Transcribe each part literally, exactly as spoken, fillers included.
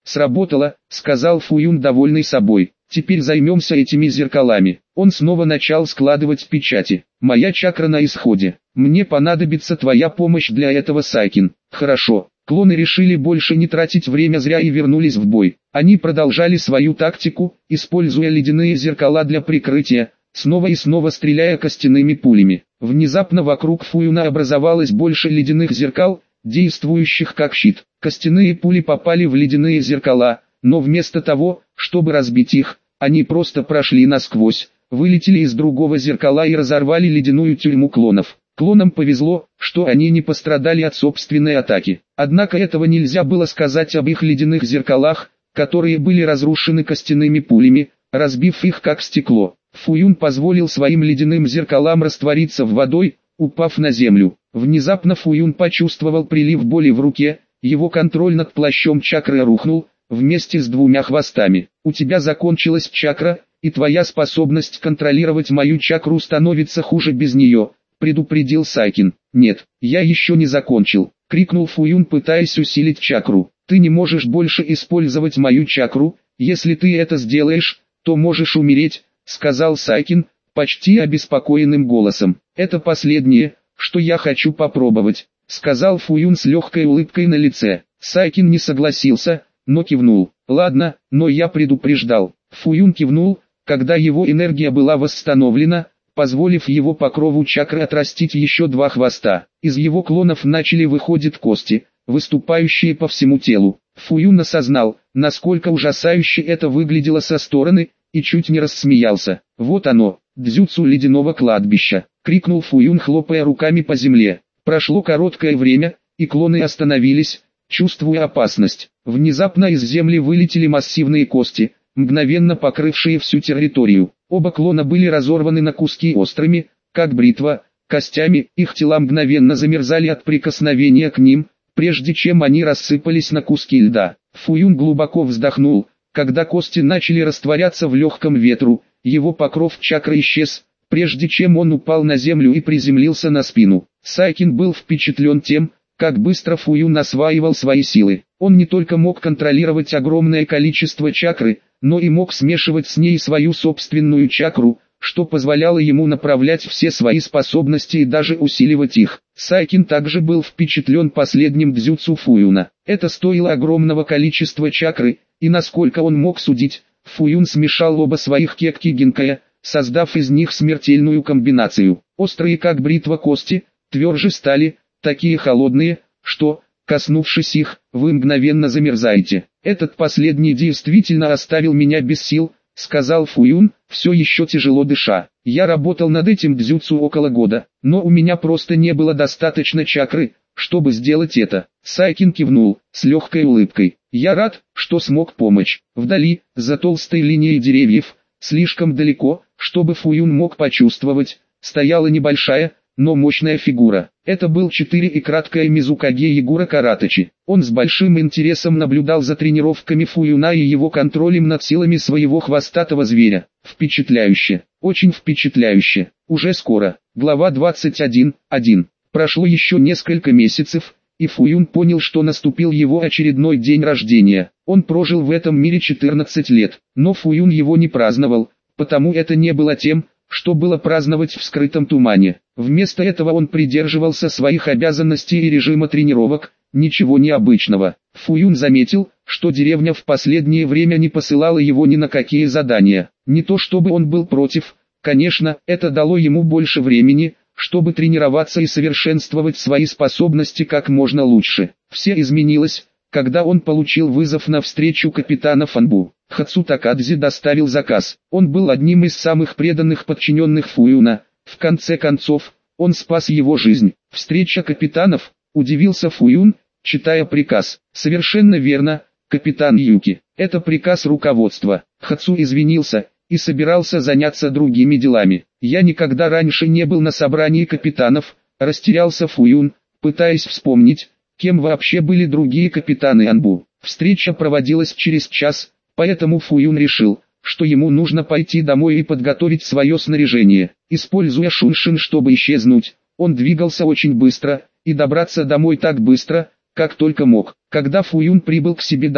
«Сработало», — сказал Фуюн, довольный собой. «Теперь займемся этими зеркалами». Он снова начал складывать печати. «Моя чакра на исходе. Мне понадобится твоя помощь для этого, Сайкин». «Хорошо». Клоны решили больше не тратить время зря и вернулись в бой. Они продолжали свою тактику, используя ледяные зеркала для прикрытия, снова и снова стреляя костяными пулями. Внезапно вокруг Фуюна образовалось больше ледяных зеркал, действующих как щит. Костяные пули попали в ледяные зеркала, но вместо того, чтобы разбить их, они просто прошли насквозь, вылетели из другого зеркала и разорвали ледяную тюрьму клонов. Клонам повезло, что они не пострадали от собственной атаки. Однако этого нельзя было сказать об их ледяных зеркалах, которые были разрушены костяными пулями, разбив их как стекло. Фуюн позволил своим ледяным зеркалам раствориться в водой, упав на землю. Внезапно Фуюн почувствовал прилив боли в руке, его контроль над плащом чакры рухнул, вместе с двумя хвостами. «У тебя закончилась чакра, и твоя способность контролировать мою чакру становится хуже без нее», — предупредил Сайкин. «Нет, я еще не закончил», — крикнул Фуюн, пытаясь усилить чакру. «Ты не можешь больше использовать мою чакру, если ты это сделаешь, то можешь умереть», — сказал Сайкин, почти обеспокоенным голосом. «Это последнее, что я хочу попробовать», — сказал Фуюн с легкой улыбкой на лице. Сайкин не согласился, но кивнул. «Ладно, но я предупреждал». Фуюн кивнул, когда его энергия была восстановлена, позволив его покрову чакры отрастить еще два хвоста. Из его клонов начали выходить кости, выступающие по всему телу. Фуюн осознал, насколько ужасающе это выглядело со стороны, и чуть не рассмеялся. «Вот оно, дзюцу ледяного кладбища!» — крикнул Фуюн, хлопая руками по земле. Прошло короткое время, и клоны остановились, чувствуя опасность. Внезапно из земли вылетели массивные кости, мгновенно покрывшие всю территорию. Оба клона были разорваны на куски острыми, как бритва, костями, их тела мгновенно замерзали от прикосновения к ним, прежде чем они рассыпались на куски льда. Фуюн глубоко вздохнул, когда кости начали растворяться в легком ветру, его покров чакры исчез, прежде чем он упал на землю и приземлился на спину. Сайкин был впечатлен тем, как быстро Фуюн осваивал свои силы. Он не только мог контролировать огромное количество чакры, но и мог смешивать с ней свою собственную чакру, что позволяло ему направлять все свои способности и даже усиливать их. Сайкин также был впечатлен последним дзюцу Фуюна. Это стоило огромного количества чакры, и насколько он мог судить, Фуюн смешал оба своих кекки гинкая, создав из них смертельную комбинацию. Острые как бритва кости, тверже стали, такие холодные, что, коснувшись их, вы мгновенно замерзаете. «Этот последний действительно оставил меня без сил», — сказал Фуюн, все еще тяжело дыша. «Я работал над этим дзюцу около года, но у меня просто не было достаточно чакры, чтобы сделать это». Сайкин кивнул, с легкой улыбкой. «Я рад, что смог помочь». Вдали, за толстой линией деревьев, слишком далеко, чтобы Фуюн мог почувствовать, стояла небольшая, но мощная фигура. Это был четыре и краткая Мизукаге Егора Каратачи. Он с большим интересом наблюдал за тренировками Фуюна и его контролем над силами своего хвостатого зверя. Впечатляюще, очень впечатляюще. Уже скоро. Глава двадцать один, один. Прошло еще несколько месяцев, и Фуюн понял, что наступил его очередной день рождения. Он прожил в этом мире четырнадцать лет, но Фуюн его не праздновал, потому это не было тем, что было праздновать в скрытом тумане. Вместо этого он придерживался своих обязанностей и режима тренировок, ничего необычного. Фуюн заметил, что деревня в последнее время не посылала его ни на какие задания. Не то чтобы он был против, конечно, это дало ему больше времени, чтобы тренироваться и совершенствовать свои способности как можно лучше. Все изменилось, когда он получил вызов на встречу капитана Фанбу. Хацу Такадзе доставил заказ. Он был одним из самых преданных подчиненных Фуюна. В конце концов, он спас его жизнь. Встреча капитанов, удивился Фуюн, читая приказ. Совершенно верно, капитан Юки. Это приказ руководства. Хацу извинился и собирался заняться другими делами. Я никогда раньше не был на собрании капитанов, растерялся Фуюн, пытаясь вспомнить, кем вообще были другие капитаны Анбу. Встреча проводилась через час. Поэтому Фуюн решил, что ему нужно пойти домой и подготовить свое снаряжение. Используя Шуншин, чтобы исчезнуть, он двигался очень быстро, и добраться домой так быстро, как только мог. Когда Фуюн прибыл к себе домой,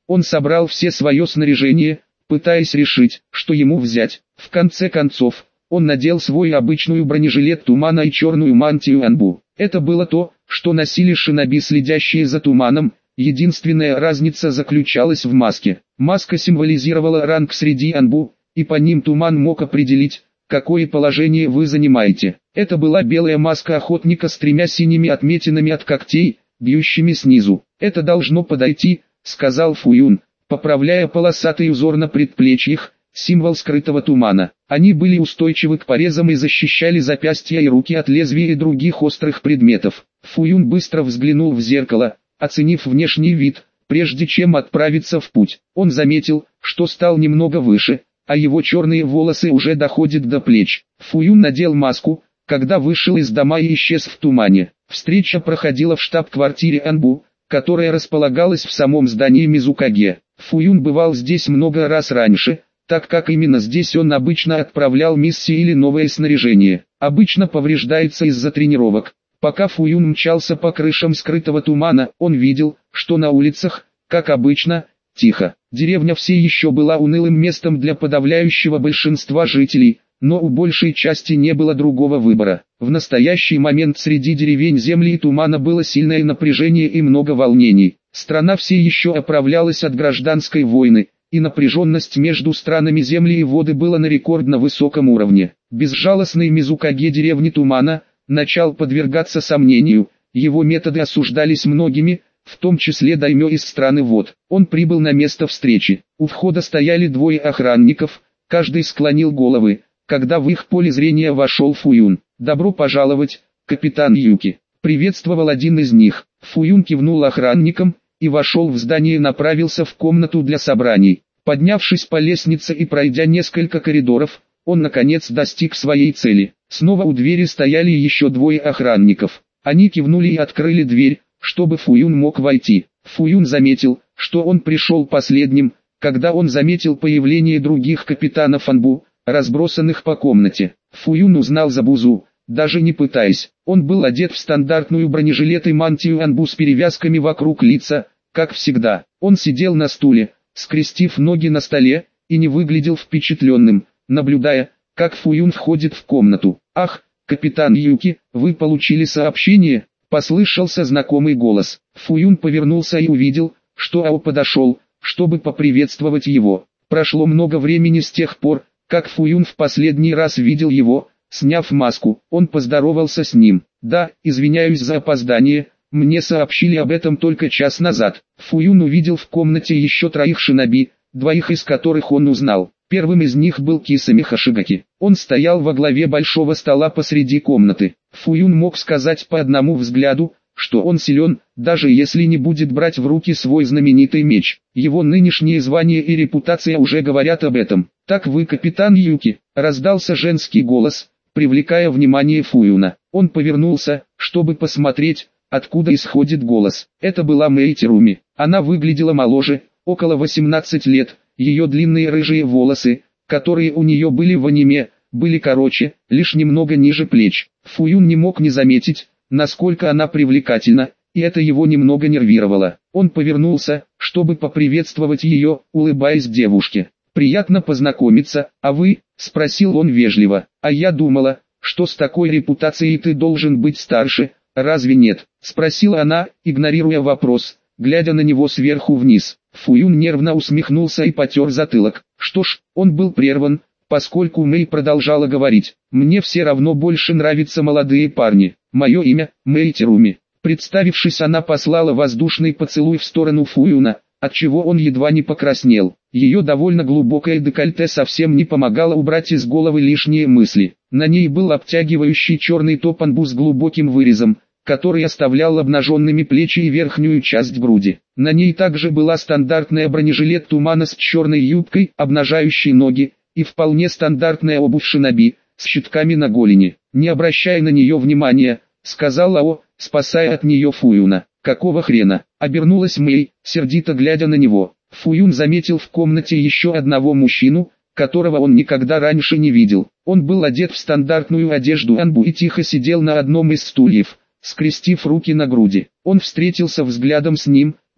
Он собрал все свое снаряжение, пытаясь решить, что ему взять. В конце концов, он надел свой обычную бронежилет тумана и черную мантию Анбу. Это было то, что носили шиноби, следящие за туманом. Единственная разница заключалась в маске. Маска символизировала ранг среди Анбу, и по ним туман мог определить, какое положение вы занимаете. Это была белая маска охотника с тремя синими отметинами от когтей, бьющими снизу. «Это должно подойти», — сказал Фуюн, поправляя полосатый узор на предплечьях, символ скрытого тумана. Они были устойчивы к порезам и защищали запястья и руки от лезвий и других острых предметов. Фуюн быстро взглянул в зеркало, оценив внешний вид, прежде чем отправиться в путь. Он заметил, что стал немного выше, а его черные волосы уже доходят до плеч. Фуюн надел маску, когда вышел из дома и исчез в тумане. Встреча проходила в штаб-квартире Анбу, которая располагалась в самом здании Мизукаге. Фуюн бывал здесь много раз раньше, так как именно здесь он обычно отправлял миссии или новое снаряжение. Обычно повреждается из-за тренировок. Пока Фуюн мчался по крышам скрытого тумана, он видел, что на улицах, как обычно, тихо. Деревня все еще была унылым местом для подавляющего большинства жителей, но у большей части не было другого выбора. В настоящий момент среди деревень земли и тумана было сильное напряжение и много волнений. Страна все еще оправлялась от гражданской войны, и напряженность между странами земли и воды была на рекордно высоком уровне. Безжалостный Мизукаге деревни тумана начал подвергаться сомнению, его методы осуждались многими, в том числе даймё из страны вод. Он прибыл на место встречи. У входа стояли двое охранников, каждый склонил головы, когда в их поле зрения вошел Фуюн. «Добро пожаловать, капитан Юки», — приветствовал один из них. Фуюн кивнул охранникам и вошел в здание и направился в комнату для собраний. Поднявшись по лестнице и пройдя несколько коридоров, он наконец достиг своей цели. Снова у двери стояли еще двое охранников. Они кивнули и открыли дверь, чтобы Фуюн мог войти. Фуюн заметил, что он пришел последним, когда он заметил появление других капитанов Анбу, разбросанных по комнате. Фуюн узнал Забузу, даже не пытаясь. Он был одет в стандартную бронежилет и мантию Анбу с перевязками вокруг лица, как всегда. Он сидел на стуле, скрестив ноги на столе, и не выглядел впечатленным, наблюдая, как Фуюн входит в комнату. «Ах, капитан Юки, вы получили сообщение?» — послышался знакомый голос. Фуюн повернулся и увидел, что Ао подошел, чтобы поприветствовать его. Прошло много времени с тех пор, как Фуюн в последний раз видел его. Сняв маску, он поздоровался с ним. «Да, извиняюсь за опоздание, мне сообщили об этом только час назад». Фуюн увидел в комнате еще троих шиноби, двоих из которых он узнал. Первым из них был Кисами Хашигаки. Он стоял во главе большого стола посреди комнаты. Фуюн мог сказать по одному взгляду, что он силен, даже если не будет брать в руки свой знаменитый меч. Его нынешнее звание и репутация уже говорят об этом. «Так вы капитан Юки?» — раздался женский голос, привлекая внимание Фуюна. Он повернулся, чтобы посмотреть, откуда исходит голос. Это была Мэй Теруми. Она выглядела моложе, около восемнадцати лет. Ее длинные рыжие волосы, которые у нее были в аниме, были короче, лишь немного ниже плеч. Фуюн не мог не заметить, насколько она привлекательна, и это его немного нервировало. Он повернулся, чтобы поприветствовать ее, улыбаясь девушке. «Приятно познакомиться, а вы?» — спросил он вежливо. «А я думала, что с такой репутацией ты должен быть старше, разве нет?» — спросила она, игнорируя вопрос, глядя на него сверху вниз. Фуюн нервно усмехнулся и потер затылок. Что ж, он был прерван, поскольку Мэй продолжала говорить. «Мне все равно больше нравятся молодые парни. Мое имя — Мэй Теруми». Представившись, она послала воздушный поцелуй в сторону Фуюна, отчего он едва не покраснел. Ее довольно глубокое декольте совсем не помогало убрать из головы лишние мысли. На ней был обтягивающий черный топ Анбу с глубоким вырезом, который оставлял обнаженными плечи и верхнюю часть груди. На ней также была стандартная бронежилет тумана с черной юбкой, обнажающей ноги, и вполне стандартная обувь шиноби, с щитками на голени. «Не обращай на нее внимания», — сказал Ао, спасая от нее Фуюна. «Какого хрена?» — обернулась Мэй, сердито глядя на него. Фуюн заметил в комнате еще одного мужчину, которого он никогда раньше не видел. Он был одет в стандартную одежду Анбу и тихо сидел на одном из стульев, скрестив руки на груди. Он встретился взглядом с ним,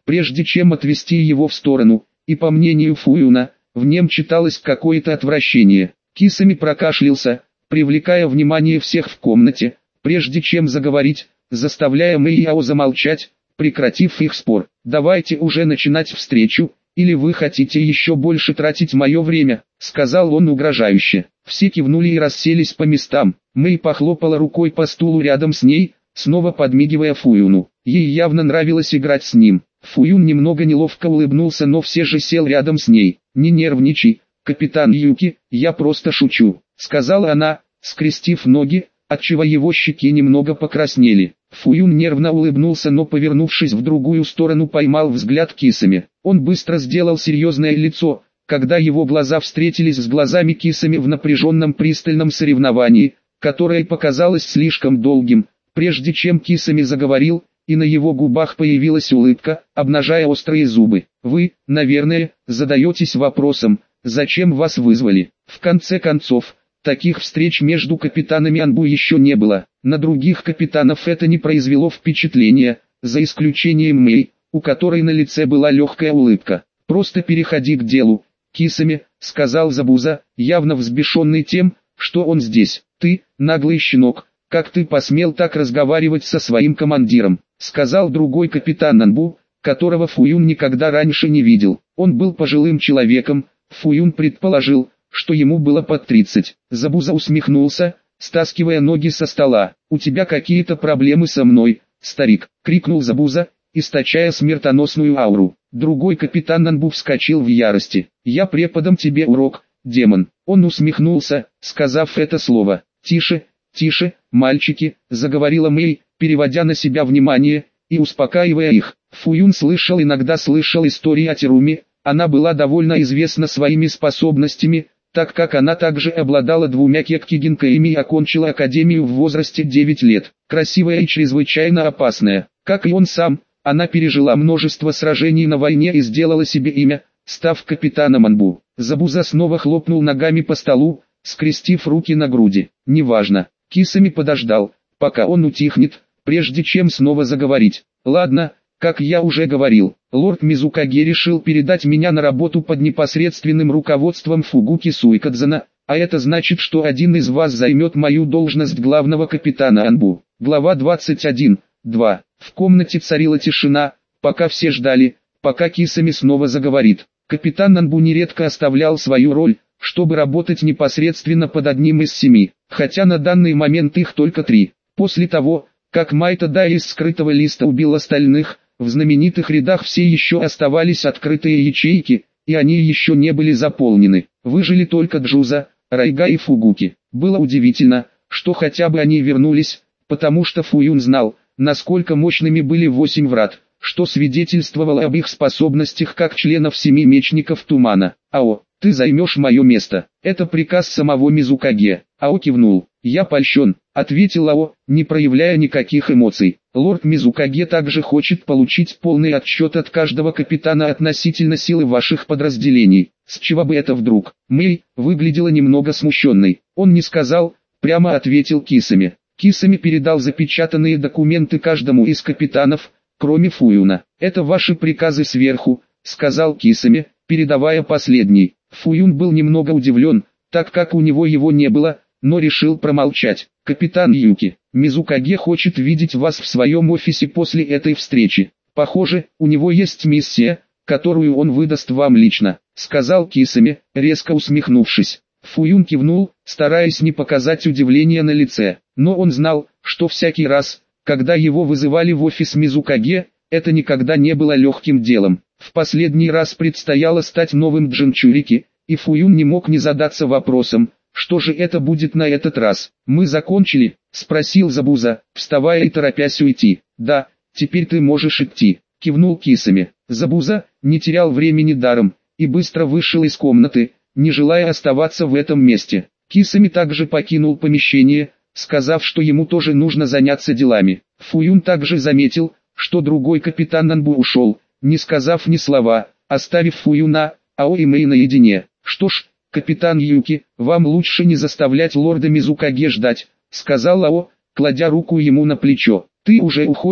прежде чем отвести его в сторону, и по мнению Фуюна, в нем читалось какое-то отвращение. Кисами прокашлялся, привлекая внимание всех в комнате, прежде чем заговорить, заставляя Мэй и Ао замолчать, прекратив их спор. «Давайте уже начинать встречу, или вы хотите еще больше тратить мое время», — сказал он угрожающе. Все кивнули и расселись по местам. Мэй похлопала рукой по стулу рядом с ней, снова подмигивая Фуюну. Ей явно нравилось играть с ним. Фуюн немного неловко улыбнулся, но все же сел рядом с ней. «Не нервничай, капитан Юки, я просто шучу», — сказала она, скрестив ноги, отчего его щеки немного покраснели. Фуюн нервно улыбнулся, но, повернувшись в другую сторону, поймал взгляд Кисами. Он быстро сделал серьезное лицо, когда его глаза встретились с глазами Кисами в напряженном пристальном соревновании, которое показалось слишком долгим, прежде чем Кисами заговорил, и на его губах появилась улыбка, обнажая острые зубы. «Вы, наверное, задаетесь вопросом, зачем вас вызвали? В конце концов, таких встреч между капитанами Анбу еще не было. На других капитанов это не произвело впечатления, за исключением Мэй, у которой на лице была легкая улыбка. Просто переходи к делу, Кисами», — сказал Забуза, явно взбешенный тем, что он здесь. «Ты, наглый щенок, как ты посмел так разговаривать со своим командиром», — сказал другой капитан Анбу, которого Фуюн никогда раньше не видел. Он был пожилым человеком, Фуюн предположил, что ему было под тридцать. Забуза усмехнулся, стаскивая ноги со стола. «У тебя какие-то проблемы со мной, старик», — крикнул Забуза, источая смертоносную ауру. Другой капитан Анбу вскочил в ярости. «Я преподам тебе урок, демон». Он усмехнулся, сказав это слово. «Тише, тише, мальчики», — заговорила Мэй, переводя на себя внимание и успокаивая их. Фуюн слышал, иногда слышал истории о Теруме. Она была довольно известна своими способностями, так как она также обладала двумя кекки-гинкаями и окончила академию в возрасте девяти лет. Красивая и чрезвычайно опасная. Как и он сам, она пережила множество сражений на войне и сделала себе имя, став капитаном Анбу. Забуза снова хлопнул ногами по столу, скрестив руки на груди. «Неважно». Кисами подождал, пока он утихнет, прежде чем снова заговорить. «Ладно, как я уже говорил, лорд Мизукаге решил передать меня на работу под непосредственным руководством Фугуки Суикадзана, а это значит, что один из вас займет мою должность главного капитана Анбу». Глава двадцать один, два. В комнате царила тишина, пока все ждали, пока Кисами снова заговорит. Капитан Анбу нередко оставлял свою роль, чтобы работать непосредственно под одним из семи, хотя на данный момент их только три. После того, как Майта Да из скрытого листа убил остальных, в знаменитых рядах все еще оставались открытые ячейки, и они еще не были заполнены. Выжили только Джуза, Райга и Фугуки. Было удивительно, что хотя бы они вернулись, потому что Фуюн знал, насколько мощными были восемь врат, что свидетельствовало об их способностях как членов семи мечников тумана. «Ао, ты займешь мое место. Это приказ самого Мизукаге». Ао кивнул. «Я польщен», — ответил Ао, не проявляя никаких эмоций. «Лорд Мизукаге также хочет получить полный отчет от каждого капитана относительно силы ваших подразделений. С чего бы это вдруг?» Мэй выглядела немного смущенной. Он не сказал, прямо ответил Кисами. Кисами передал запечатанные документы каждому из капитанов, кроме Фуюна. «Это ваши приказы сверху», — сказал Кисами, передавая последний. Фуюн был немного удивлен, так как у него его не было, но решил промолчать. «Капитан Юки, Мизукаге хочет видеть вас в своем офисе после этой встречи. Похоже, у него есть миссия, которую он выдаст вам лично», — сказал Кисами, резко усмехнувшись. Фуюн кивнул, стараясь не показать удивления на лице, но он знал, что всякий раз, когда его вызывали в офис Мизукаге, это никогда не было легким делом. В последний раз предстояло стать новым Джинчурики, и Фуюн не мог не задаться вопросом, что же это будет на этот раз. «Мы закончили?» — спросил Забуза, вставая и торопясь уйти. «Да, теперь ты можешь идти», — кивнул Кисами. Забуза не терял времени даром, и быстро вышел из комнаты, не желая оставаться в этом месте. Кисами также покинул помещение, сказав, что ему тоже нужно заняться делами. Фуюн также заметил, что другой капитан Анбу ушел, не сказав ни слова, оставив Фуюна, Ао и Мэй наедине. «Что ж, капитан Юки, вам лучше не заставлять лорда Мизукаге ждать», — сказал Ао, кладя руку ему на плечо. «Ты уже уходишь?»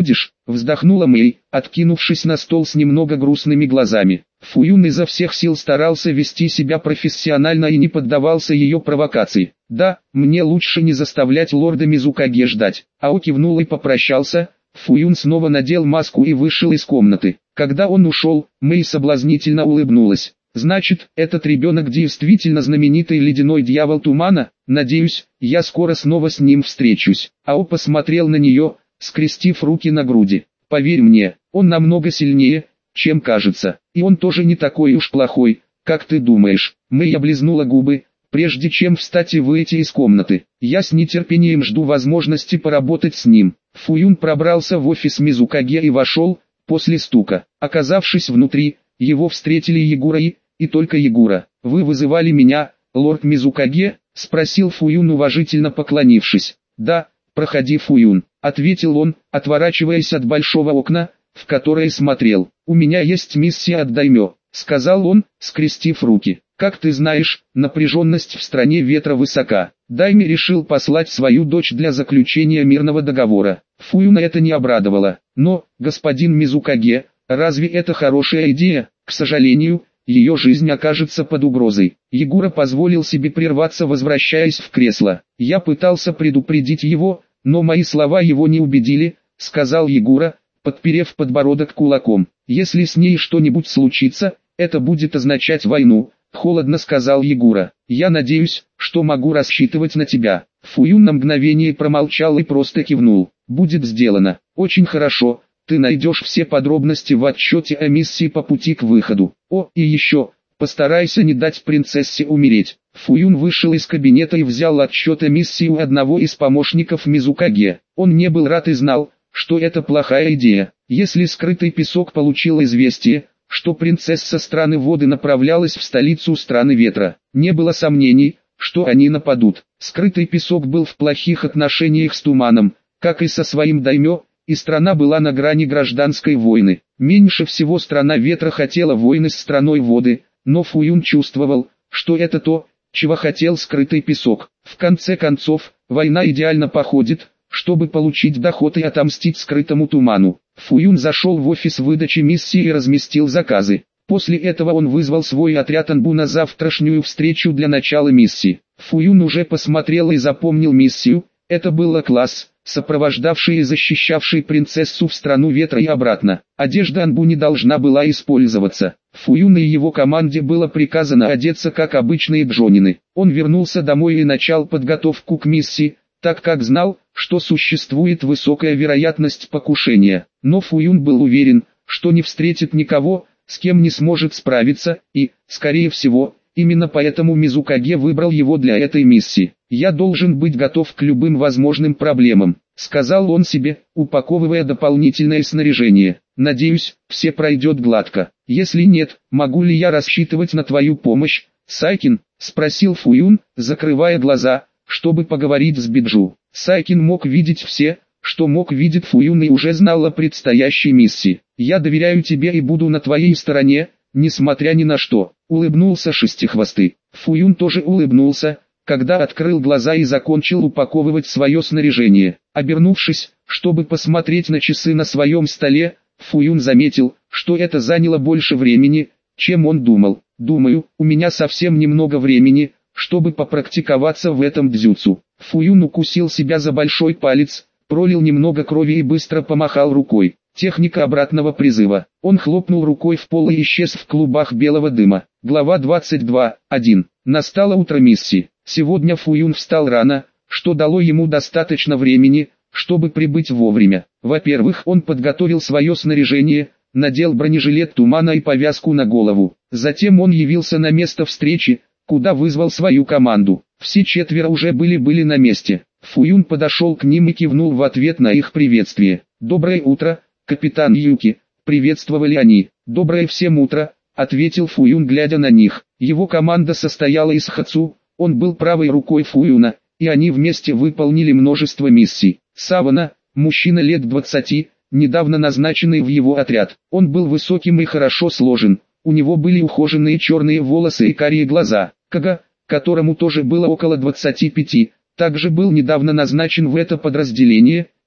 вздохнула Мэй, откинувшись на стол с немного грустными глазами. Фуюн изо всех сил старался вести себя профессионально и не поддавался ее провокации. «Да, мне лучше не заставлять лорда Мизукаге ждать». Ао кивнул и попрощался. Фуюн снова надел маску и вышел из комнаты. Когда он ушел, Мэй соблазнительно улыбнулась. «Значит, этот ребенок действительно знаменитый ледяной дьявол тумана? Надеюсь, я скоро снова с ним встречусь». Ао посмотрел на нее, скрестив руки на груди. «Поверь мне, он намного сильнее, чем кажется, и он тоже не такой уж плохой, как ты думаешь». Мэй облизнула губы, прежде чем встать и выйти из комнаты. «Я с нетерпением жду возможности поработать с ним». Фуюн пробрался в офис Мизукаге и вошел, после стука. Оказавшись внутри, его встретили Ягура и, и только Ягура. «Вы вызывали меня, лорд Мизукаге?» — спросил Фуюн, уважительно поклонившись. «Да, проходи, Фуюн», — ответил он, отворачиваясь от большого окна, в которое смотрел. «У меня есть миссия от Даймё», — сказал он, скрестив руки. «Как ты знаешь, напряженность в стране ветра высока. Дайми решил послать свою дочь для заключения мирного договора». Фуюна это не обрадовало. «Но, господин Мизукаге, разве это хорошая идея? К сожалению, ее жизнь окажется под угрозой». Ягура позволил себе прерваться, возвращаясь в кресло. «Я пытался предупредить его, но мои слова его не убедили», — сказал Ягура, подперев подбородок кулаком. «Если с ней что-нибудь случится, это будет означать войну», — холодно сказал Ягура. «Я надеюсь, что могу рассчитывать на тебя». Фуюн на мгновение промолчал и просто кивнул. «Будет сделано. Очень хорошо. Ты найдешь все подробности в отчете о миссии по пути к выходу. О, и еще, постарайся не дать принцессе умереть». Фуюн вышел из кабинета и взял отчет о миссии у одного из помощников Мизукаге. Он не был рад и знал, что это плохая идея. Если скрытый песок получил известие, что принцесса страны воды направлялась в столицу страны ветра, не было сомнений, что они нападут. Скрытый песок был в плохих отношениях с туманом, как и со своим даймё, и страна была на грани гражданской войны. Меньше всего страна ветра хотела войны с страной воды, но Фуюн чувствовал, что это то, чего хотел скрытый песок. В конце концов, война идеально походит, чтобы получить доход и отомстить скрытому туману. Фуюн зашел в офис выдачи миссии и разместил заказы. После этого он вызвал свой отряд Анбу на завтрашнюю встречу для начала миссии. Фуюн уже посмотрел и запомнил миссию. Это был класс, сопровождавший и защищавший принцессу в страну ветра и обратно. Одежда Анбу не должна была использоваться. Фуюну и его команде было приказано одеться как обычные джонины. Он вернулся домой и начал подготовку к миссии, так как знал, что существует высокая вероятность покушения. Но Фуюн был уверен, что не встретит никого, с кем не сможет справиться, и, скорее всего, именно поэтому Мизукаге выбрал его для этой миссии. «Я должен быть готов к любым возможным проблемам», — сказал он себе, упаковывая дополнительное снаряжение. «Надеюсь, все пройдет гладко. Если нет, могу ли я рассчитывать на твою помощь, Сайкин?» — спросил Фуюн, закрывая глаза, чтобы поговорить с Биджу. Сайкин мог видеть все, что мог видеть Фуюн, и уже знал о предстоящей миссии. «Я доверяю тебе и буду на твоей стороне, несмотря ни на что», — улыбнулся Шестихвостый. Фуюн тоже улыбнулся, когда открыл глаза и закончил упаковывать свое снаряжение. Обернувшись, чтобы посмотреть на часы на своем столе, Фуюн заметил, что это заняло больше времени, чем он думал. «Думаю, у меня совсем немного времени, чтобы попрактиковаться в этом дзюцу». Фуюн укусил себя за большой палец, пролил немного крови и быстро помахал рукой. Техника обратного призыва. Он хлопнул рукой в пол и исчез в клубах белого дыма. Глава двадцать два. один. Настало утро миссии. Сегодня Фуюн встал рано, что дало ему достаточно времени, чтобы прибыть вовремя. Во-первых, он подготовил свое снаряжение, надел бронежилет тумана и повязку на голову. Затем он явился на место встречи, куда вызвал свою команду. Все четверо уже были-были на месте. Фуюн подошел к ним и кивнул в ответ на их приветствие. «Доброе утро, капитан Юки», — приветствовали они. «Доброе всем утро», — ответил Фуюн, глядя на них. Его команда состояла из Хацу, он был правой рукой Фуюна, и они вместе выполнили множество миссий. Савана, мужчина лет двадцати, недавно назначенный в его отряд. Он был высоким и хорошо сложен, у него были ухоженные черные волосы и карие глаза. Кага, которому тоже было около двадцати пяти, также был недавно назначен в это подразделение,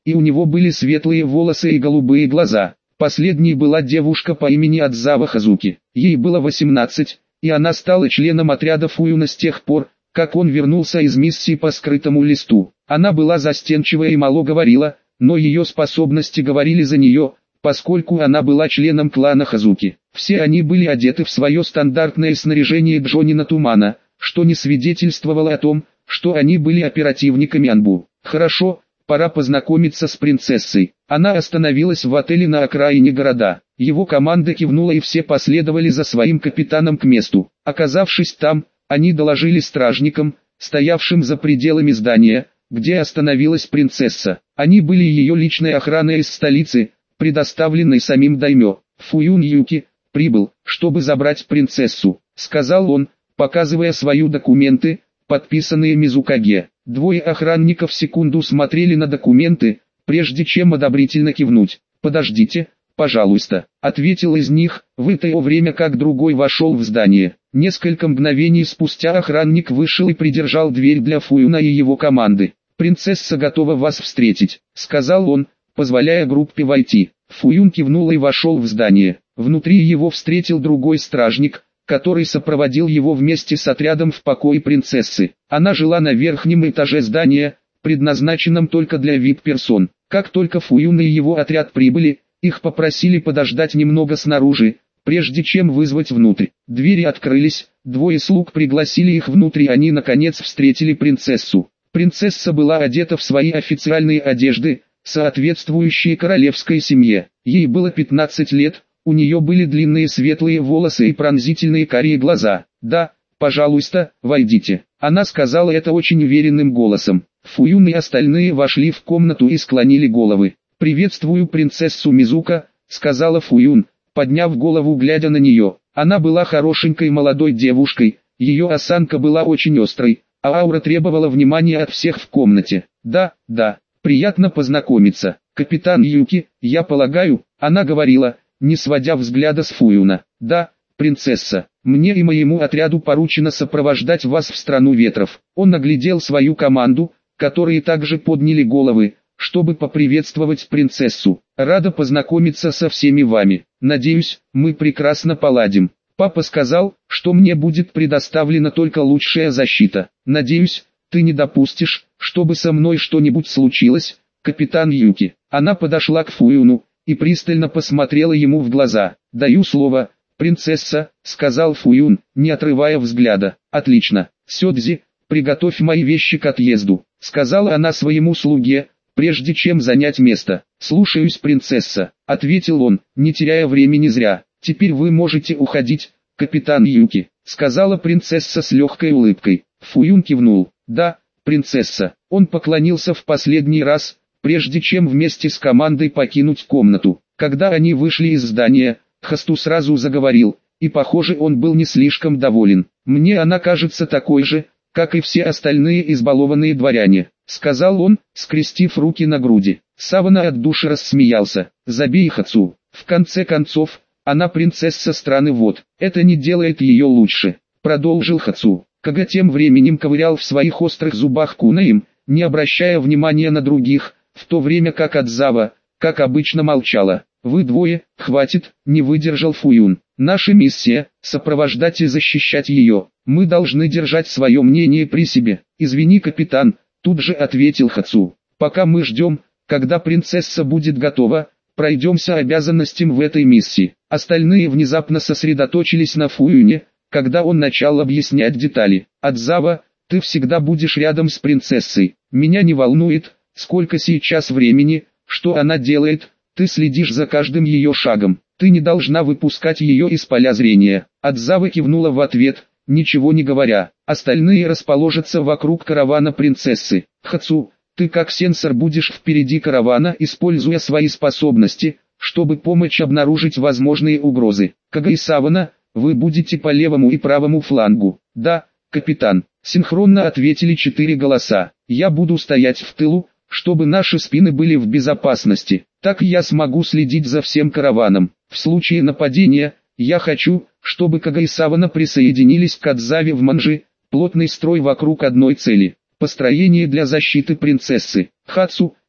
и у него были светлые волосы и голубые глаза. Последней была девушка по имени Адзава Хазуки. Ей было восемнадцать, и она стала членом отряда Фуюна с тех пор, как он вернулся из миссии по скрытому листу. Она была застенчивая и мало говорила, но ее способности говорили за нее, поскольку она была членом клана Хазуки. Все они были одеты в свое стандартное снаряжение Джонина Тумана, что не свидетельствовало о том, что они были оперативниками Анбу. Хорошо, пора познакомиться с принцессой. Она остановилась в отеле на окраине города. Его команда кивнула и все последовали за своим капитаном к месту. Оказавшись там, они доложили стражникам, стоявшим за пределами здания, где остановилась принцесса. Они были ее личной охраной из столицы, предоставленной самим даймё. Фуюн Юки прибыл, чтобы забрать принцессу, сказал он, показывая свои документы, подписанные Мизукаге. Двое охранников секунду смотрели на документы, прежде чем одобрительно кивнуть. «Подождите, пожалуйста», — ответил из них, в то время как другой вошел в здание. Несколько мгновений спустя охранник вышел и придержал дверь для Фуюна и его команды. «Принцесса готова вас встретить», — сказал он, позволяя группе войти. Фуюн кивнул и вошел в здание. Внутри его встретил другой стражник, который сопроводил его вместе с отрядом в покое принцессы. Она жила на верхнем этаже здания, предназначенном только для ви ай пи-персон. Как только Фуюн и его отряд прибыли, их попросили подождать немного снаружи, прежде чем вызвать внутрь. Двери открылись, двое слуг пригласили их внутрь и они наконец встретили принцессу. Принцесса была одета в свои официальные одежды, соответствующие королевской семье. Ей было пятнадцать лет, у нее были длинные светлые волосы и пронзительные карие глаза. «Да, пожалуйста, войдите». Она сказала это очень уверенным голосом. Фуюн и остальные вошли в комнату и склонили головы. «Приветствую принцессу Мизука», — сказала Фуюн, подняв голову глядя на нее. Она была хорошенькой молодой девушкой, ее осанка была очень острой, а аура требовала внимания от всех в комнате. «Да, да, приятно познакомиться. Капитан Юки, я полагаю», — она говорила, не сводя взгляда с Фуюна. «Да, принцесса, мне и моему отряду поручено сопровождать вас в страну ветров». Он оглядел свою команду, которые также подняли головы, чтобы поприветствовать принцессу. «Рада познакомиться со всеми вами. Надеюсь, мы прекрасно поладим. Папа сказал, что мне будет предоставлена только лучшая защита. Надеюсь, ты не допустишь, чтобы со мной что-нибудь случилось, капитан Юки». Она подошла к Фуюну и пристально посмотрела ему в глаза. «Даю слово, принцесса», — сказал Фуюн, не отрывая взгляда. «Отлично. Сёдзи, приготовь мои вещи к отъезду», — сказала она своему слуге, прежде чем занять место. «Слушаюсь, принцесса», — ответил он, не теряя времени зря. «Теперь вы можете уходить, капитан Юки», — сказала принцесса с легкой улыбкой. Фуюн кивнул. «Да, принцесса». Он поклонился в последний раз, прежде чем вместе с командой покинуть комнату. Когда они вышли из здания, Хасту сразу заговорил, и похоже он был не слишком доволен. «Мне она кажется такой же, как и все остальные избалованные дворяне», — сказал он, скрестив руки на груди. Савана от души рассмеялся. «Забей Хацу. В конце концов, она принцесса страны Вод. Это не делает ее лучше», — продолжил Хацу. Кага тем временем ковырял в своих острых зубах кунаим, не обращая внимания на других, в то время как Адзава, как обычно, молчала. «Вы двое, хватит», — не выдержал Фуюн. «Наша миссия — сопровождать и защищать ее. Мы должны держать свое мнение при себе». «Извини, капитан», — тут же ответил Хацу. «Пока мы ждем, когда принцесса будет готова, пройдемся обязанностям в этой миссии». Остальные внезапно сосредоточились на Фуюне, когда он начал объяснять детали. «Адзава, ты всегда будешь рядом с принцессой. Меня не волнует, сколько сейчас времени, что она делает, ты следишь за каждым ее шагом. Ты не должна выпускать ее из поля зрения». Адзава кивнула в ответ, ничего не говоря. Остальные расположатся вокруг каравана принцессы. «Хацу, ты как сенсор будешь впереди каравана, используя свои способности, чтобы помочь обнаружить возможные угрозы. Кага и Савана, вы будете по левому и правому флангу». «Да, капитан», — синхронно ответили четыре голоса. «Я буду стоять в тылу, чтобы наши спины были в безопасности. Так я смогу следить за всем караваном. В случае нападения, я хочу, чтобы Кага и Савана присоединились к Адзаве в Манжи, плотный строй вокруг одной цели. Построение для защиты принцессы. Хацу,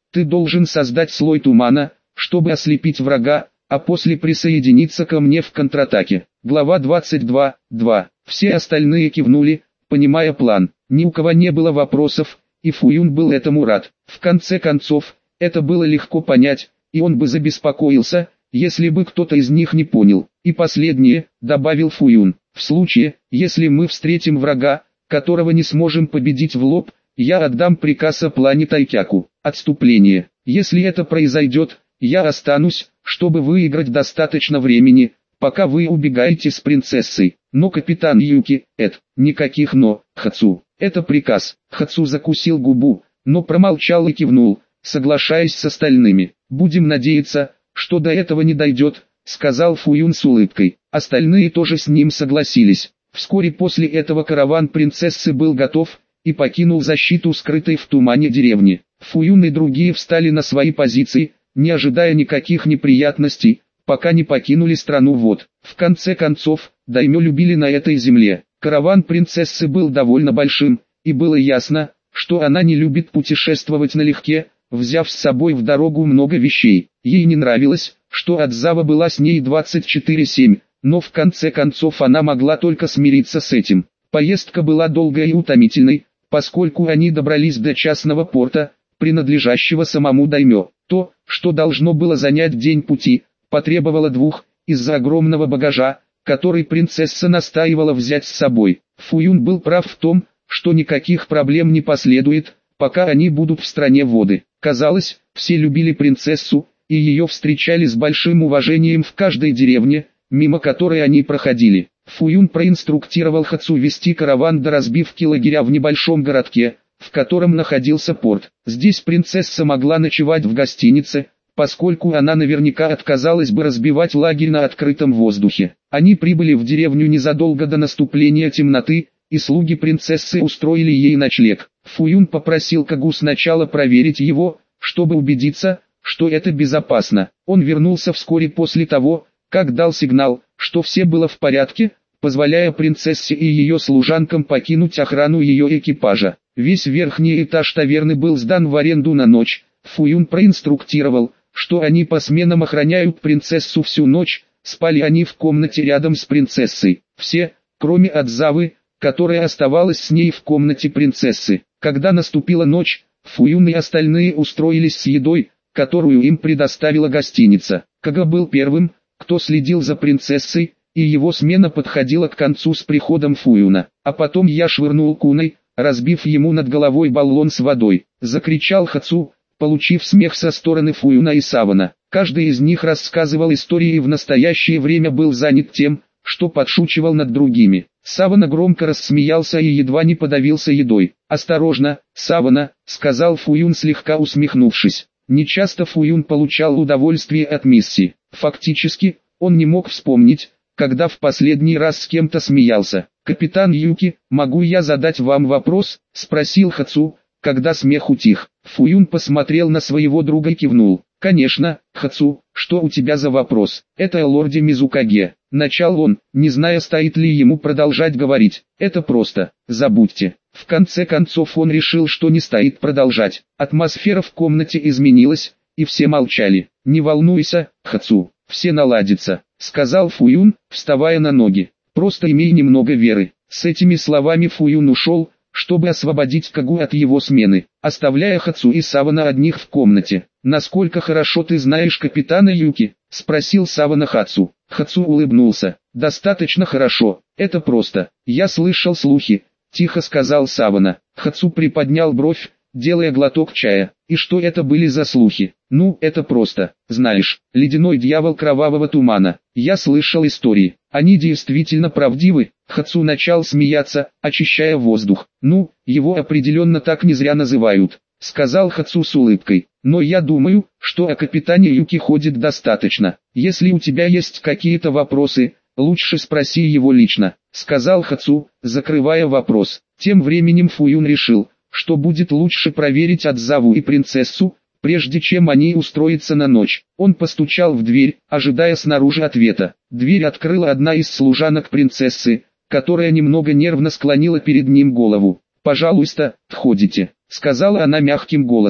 Ты должен создать слой тумана, чтобы ослепить врага, а после присоединиться ко мне в контратаке. Глава двадцать два, два. Все остальные кивнули, понимая план. Ни у кого не было вопросов, и Фуюн был этому рад. В конце концов, это было легко понять, и он бы забеспокоился, если бы кто-то из них не понял. И последнее, добавил Фуюн, в случае, если мы встретим врага, которого не сможем победить в лоб, я отдам приказ о плане Тайкяку. Отступление. Если это произойдет, я останусь, чтобы выиграть достаточно времени, пока вы убегаете с принцессой. Но капитан Юки, Эд, никаких «но», Хацу. Это приказ. Хацу закусил губу, но промолчал и кивнул, соглашаясь с остальными. Будем надеяться, что до этого не дойдет, сказал Фуюн с улыбкой. Остальные тоже с ним согласились. Вскоре после этого караван принцессы был готов и покинул защиту скрытой в тумане деревни. Фуюн и другие встали на свои позиции, не ожидая никаких неприятностей, пока не покинули страну вод. В конце концов, даймё любили на этой земле. Караван принцессы был довольно большим, и было ясно, что она не любит путешествовать налегке, взяв с собой в дорогу много вещей. Ей не нравилось, что Адзава была с ней двадцать четыре семь, но в конце концов она могла только смириться с этим. Поездка была долгой и утомительной, поскольку они добрались до частного порта, принадлежащего самому даймё. То, что должно было занять день пути, потребовало двух, из-за огромного багажа, который принцесса настаивала взять с собой. Фуюн был прав в том, что никаких проблем не последует, пока они будут в стране воды. Казалось, все любили принцессу, и ее встречали с большим уважением в каждой деревне, мимо которой они проходили. Фуюн проинструктировал Хацу вести караван до разбивки лагеря в небольшом городке, в котором находился порт. Здесь принцесса могла ночевать в гостинице, поскольку она наверняка отказалась бы разбивать лагерь на открытом воздухе. Они прибыли в деревню незадолго до наступления темноты, и слуги принцессы устроили ей ночлег. Фуюн попросил Кагу сначала проверить его, чтобы убедиться, что это безопасно. Он вернулся вскоре после того, как дал сигнал, что все было в порядке, позволяя принцессе и ее служанкам покинуть охрану ее экипажа. Весь верхний этаж таверны был сдан в аренду на ночь. Фуюн проинструктировал, что они по сменам охраняют принцессу всю ночь. Спали они в комнате рядом с принцессой. Все, кроме Адзавы, которая оставалась с ней в комнате принцессы. Когда наступила ночь, Фуюн и остальные устроились с едой, которую им предоставила гостиница. Кага был первым, кто следил за принцессой, и его смена подходила к концу с приходом Фуюна. А потом я швырнул куной, разбив ему над головой баллон с водой. Закричал Хацу, получив смех со стороны Фуюна и Савана. Каждый из них рассказывал истории и в настоящее время был занят тем, что подшучивал над другими. Савана громко рассмеялся и едва не подавился едой. «Осторожно, Савана», — сказал Фуюн, слегка усмехнувшись. Нечасто Фуюн получал удовольствие от миссии. Фактически, он не мог вспомнить, когда в последний раз с кем-то смеялся. «Капитан Юки, могу я задать вам вопрос?» — спросил Хацу, когда смех утих. Фуюн посмотрел на своего друга и кивнул. «Конечно, Хацу, что у тебя за вопрос?» «Это о лорде Мизукаге», — начал он, не зная, стоит ли ему продолжать говорить. «Это просто, забудьте». В конце концов он решил, что не стоит продолжать. Атмосфера в комнате изменилась, и все молчали. «Не волнуйся, Хацу, все наладится», — сказал Фуюн, вставая на ноги. «Просто имей немного веры». С этими словами Фуюн ушел, чтобы освободить Кагу от его смены, оставляя Хацу и Савана одних в комнате. «Насколько хорошо ты знаешь капитана Юки?» — спросил Савана Хацу. Хацу улыбнулся. «Достаточно хорошо, это просто. Я слышал слухи», — тихо сказал Савана. Хацу приподнял бровь, делая глоток чая. «И что это были за слухи?» «Ну, это просто. Знаешь, ледяной дьявол кровавого тумана. Я слышал истории. Они действительно правдивы». Хацу начал смеяться, очищая воздух. «Ну, его определенно так не зря называют», — сказал Хацу с улыбкой. «Но я думаю, что о капитане Юки ходит достаточно. Если у тебя есть какие-то вопросы, лучше спроси его лично», — сказал Хацу, закрывая вопрос. Тем временем Фуюн решил, что будет лучше проверить Адзаву и принцессу, прежде чем они устроятся на ночь. Он постучал в дверь, ожидая снаружи ответа. Дверь открыла одна из служанок принцессы, которая немного нервно склонила перед ним голову. «Пожалуйста, входите», — сказала она мягким голосом.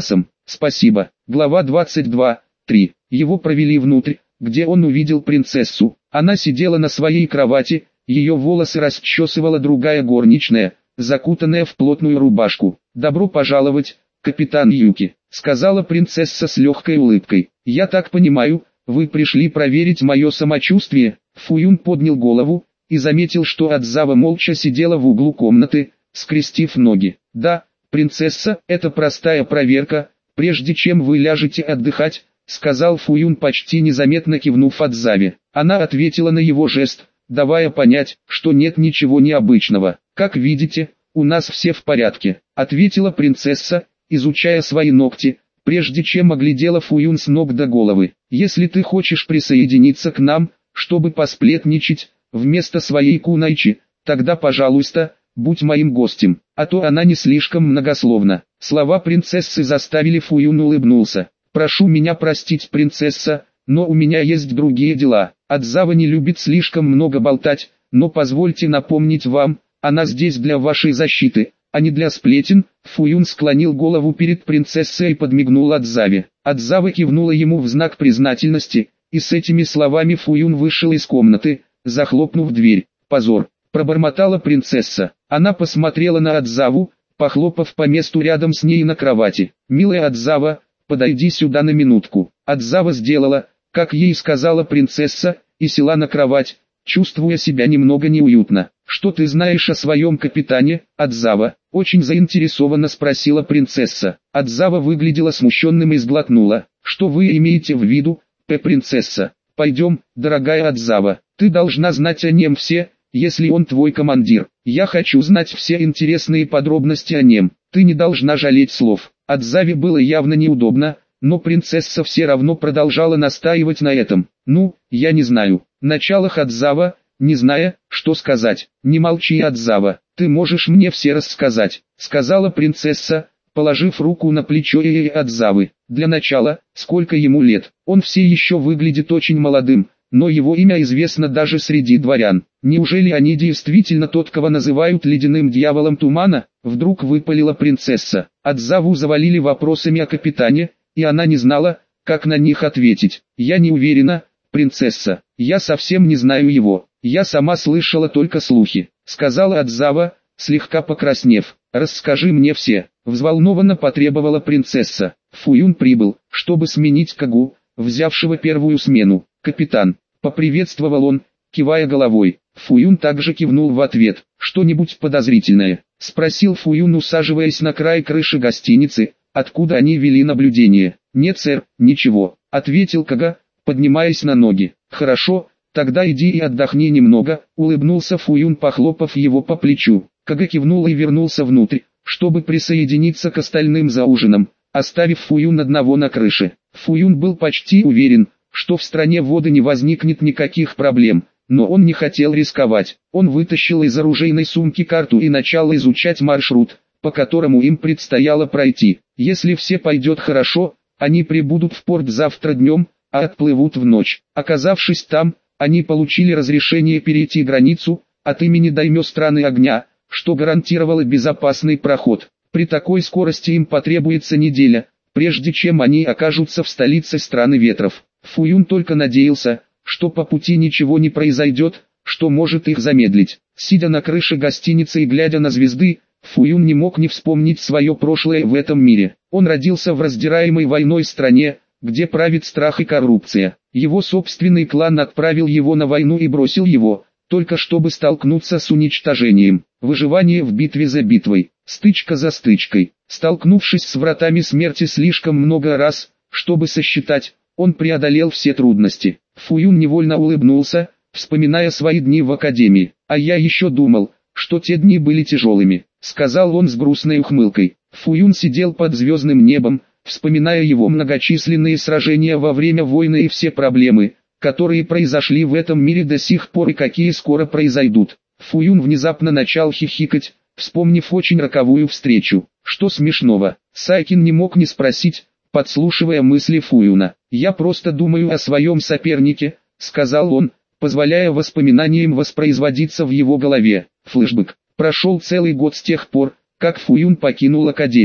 спасибо. Глава двадцать два. три. Его провели внутрь, где он увидел принцессу. Она сидела на своей кровати, ее волосы расчесывала другая горничная, закутанная в плотную рубашку. «Добро пожаловать, капитан Юки», — сказала принцесса с легкой улыбкой. «Я так понимаю, вы пришли проверить мое самочувствие?» Фуюн поднял голову и заметил, что Адзава молча сидела в углу комнаты, скрестив ноги. «Да, принцесса, это простая проверка, прежде чем вы ляжете отдыхать», — сказал Фуюн, почти незаметно кивнув Адзаве. Она ответила на его жест, давая понять, что нет ничего необычного. «Как видите, у нас все в порядке», — ответила принцесса, изучая свои ногти, прежде чем оглядела Фуюн с ног до головы. «Если ты хочешь присоединиться к нам, чтобы посплетничать, вместо своей кунайчи, тогда, пожалуйста, будь моим гостем», а то она не слишком многословна. Слова принцессы заставили Фуюн улыбнулся. «Прошу меня простить, принцесса, но у меня есть другие дела. Адзава не любит слишком много болтать, но позвольте напомнить вам, она здесь для вашей защиты, а не для сплетен». Фуюн склонил голову перед принцессой и подмигнул Адзаве. Адзава кивнула ему в знак признательности, и с этими словами Фуюн вышел из комнаты, захлопнув дверь. «Позор», — пробормотала принцесса. Она посмотрела на Адзаву, похлопав по месту рядом с ней на кровати. «Милая Адзава, подойди сюда на минутку». Адзава сделала, как ей сказала принцесса, и села на кровать, чувствуя себя немного неуютно. «Что ты знаешь о своем капитане, Адзава?» — очень заинтересованно спросила принцесса. Адзава выглядела смущенным и сглотнула. «Что вы имеете в виду, принцесса?» «Пойдем, дорогая Адзава, ты должна знать о нем все, если он твой командир. Я хочу знать все интересные подробности о нем. Ты не должна жалеть слов». Адзаве было явно неудобно, но принцесса все равно продолжала настаивать на этом. «Ну, я не знаю». Началах Адзава, не зная, что сказать. «Не молчи, Адзава, ты можешь мне все рассказать», — сказала принцесса, положив руку на плечо ей Адзавы. «Для начала, сколько ему лет? Он все еще выглядит очень молодым, но его имя известно даже среди дворян. Неужели они действительно тот, кого называют ледяным дьяволом тумана?» Вдруг выпалила принцесса. Адзаву завалили вопросами о капитане, и она не знала, как на них ответить. «Я не уверена, принцесса, я совсем не знаю его, я сама слышала только слухи», — сказала Адзава, слегка покраснев. «Расскажи мне все», — взволнованно потребовала принцесса. Фуюн прибыл, чтобы сменить Кагу, взявшего первую смену. «Капитан», — поприветствовал он, кивая головой. Фуюн также кивнул в ответ. «Что-нибудь подозрительное?» — спросил Фуюн, усаживаясь на край крыши гостиницы, откуда они вели наблюдение. «Нет, сэр, ничего», — ответил Кага, поднимаясь на ноги. «Хорошо, тогда иди и отдохни немного», — улыбнулся Фуюн, похлопав его по плечу. Кага кивнул и вернулся внутрь, чтобы присоединиться к остальным за ужином, оставив Фуюн одного на крыше. Фуюн был почти уверен, что в стране воды не возникнет никаких проблем, но он не хотел рисковать. Он вытащил из оружейной сумки карту и начал изучать маршрут, по которому им предстояло пройти. Если все пойдет хорошо, они прибудут в порт завтра днем, а отплывут в ночь. Оказавшись там, они получили разрешение перейти границу от имени даймё страны огня, что гарантировало безопасный проход. При такой скорости им потребуется неделя, прежде чем они окажутся в столице страны ветров. Фуюн только надеялся, что по пути ничего не произойдет, что может их замедлить. Сидя на крыше гостиницы и глядя на звезды, Фуюн не мог не вспомнить свое прошлое в этом мире. Он родился в раздираемой войной стране, где правит страх и коррупция. Его собственный клан отправил его на войну и бросил его, только чтобы столкнуться с уничтожением. Выживание в битве за битвой, стычка за стычкой. Столкнувшись с вратами смерти слишком много раз, чтобы сосчитать, он преодолел все трудности. Фуюн невольно улыбнулся, вспоминая свои дни в академии. «А я еще думал, что те дни были тяжелыми», — сказал он с грустной ухмылкой. Фуюн сидел под звездным небом, вспоминая его многочисленные сражения во время войны и все проблемы, которые произошли в этом мире до сих пор и какие скоро произойдут. Фуюн внезапно начал хихикать, вспомнив очень роковую встречу. «Что смешного?» Сайкин не мог не спросить, подслушивая мысли Фуюна. «Я просто думаю о своем сопернике», — сказал он, позволяя воспоминаниям воспроизводиться в его голове. Флэшбэк. Прошел целый год с тех пор, как Фуюн покинул академию.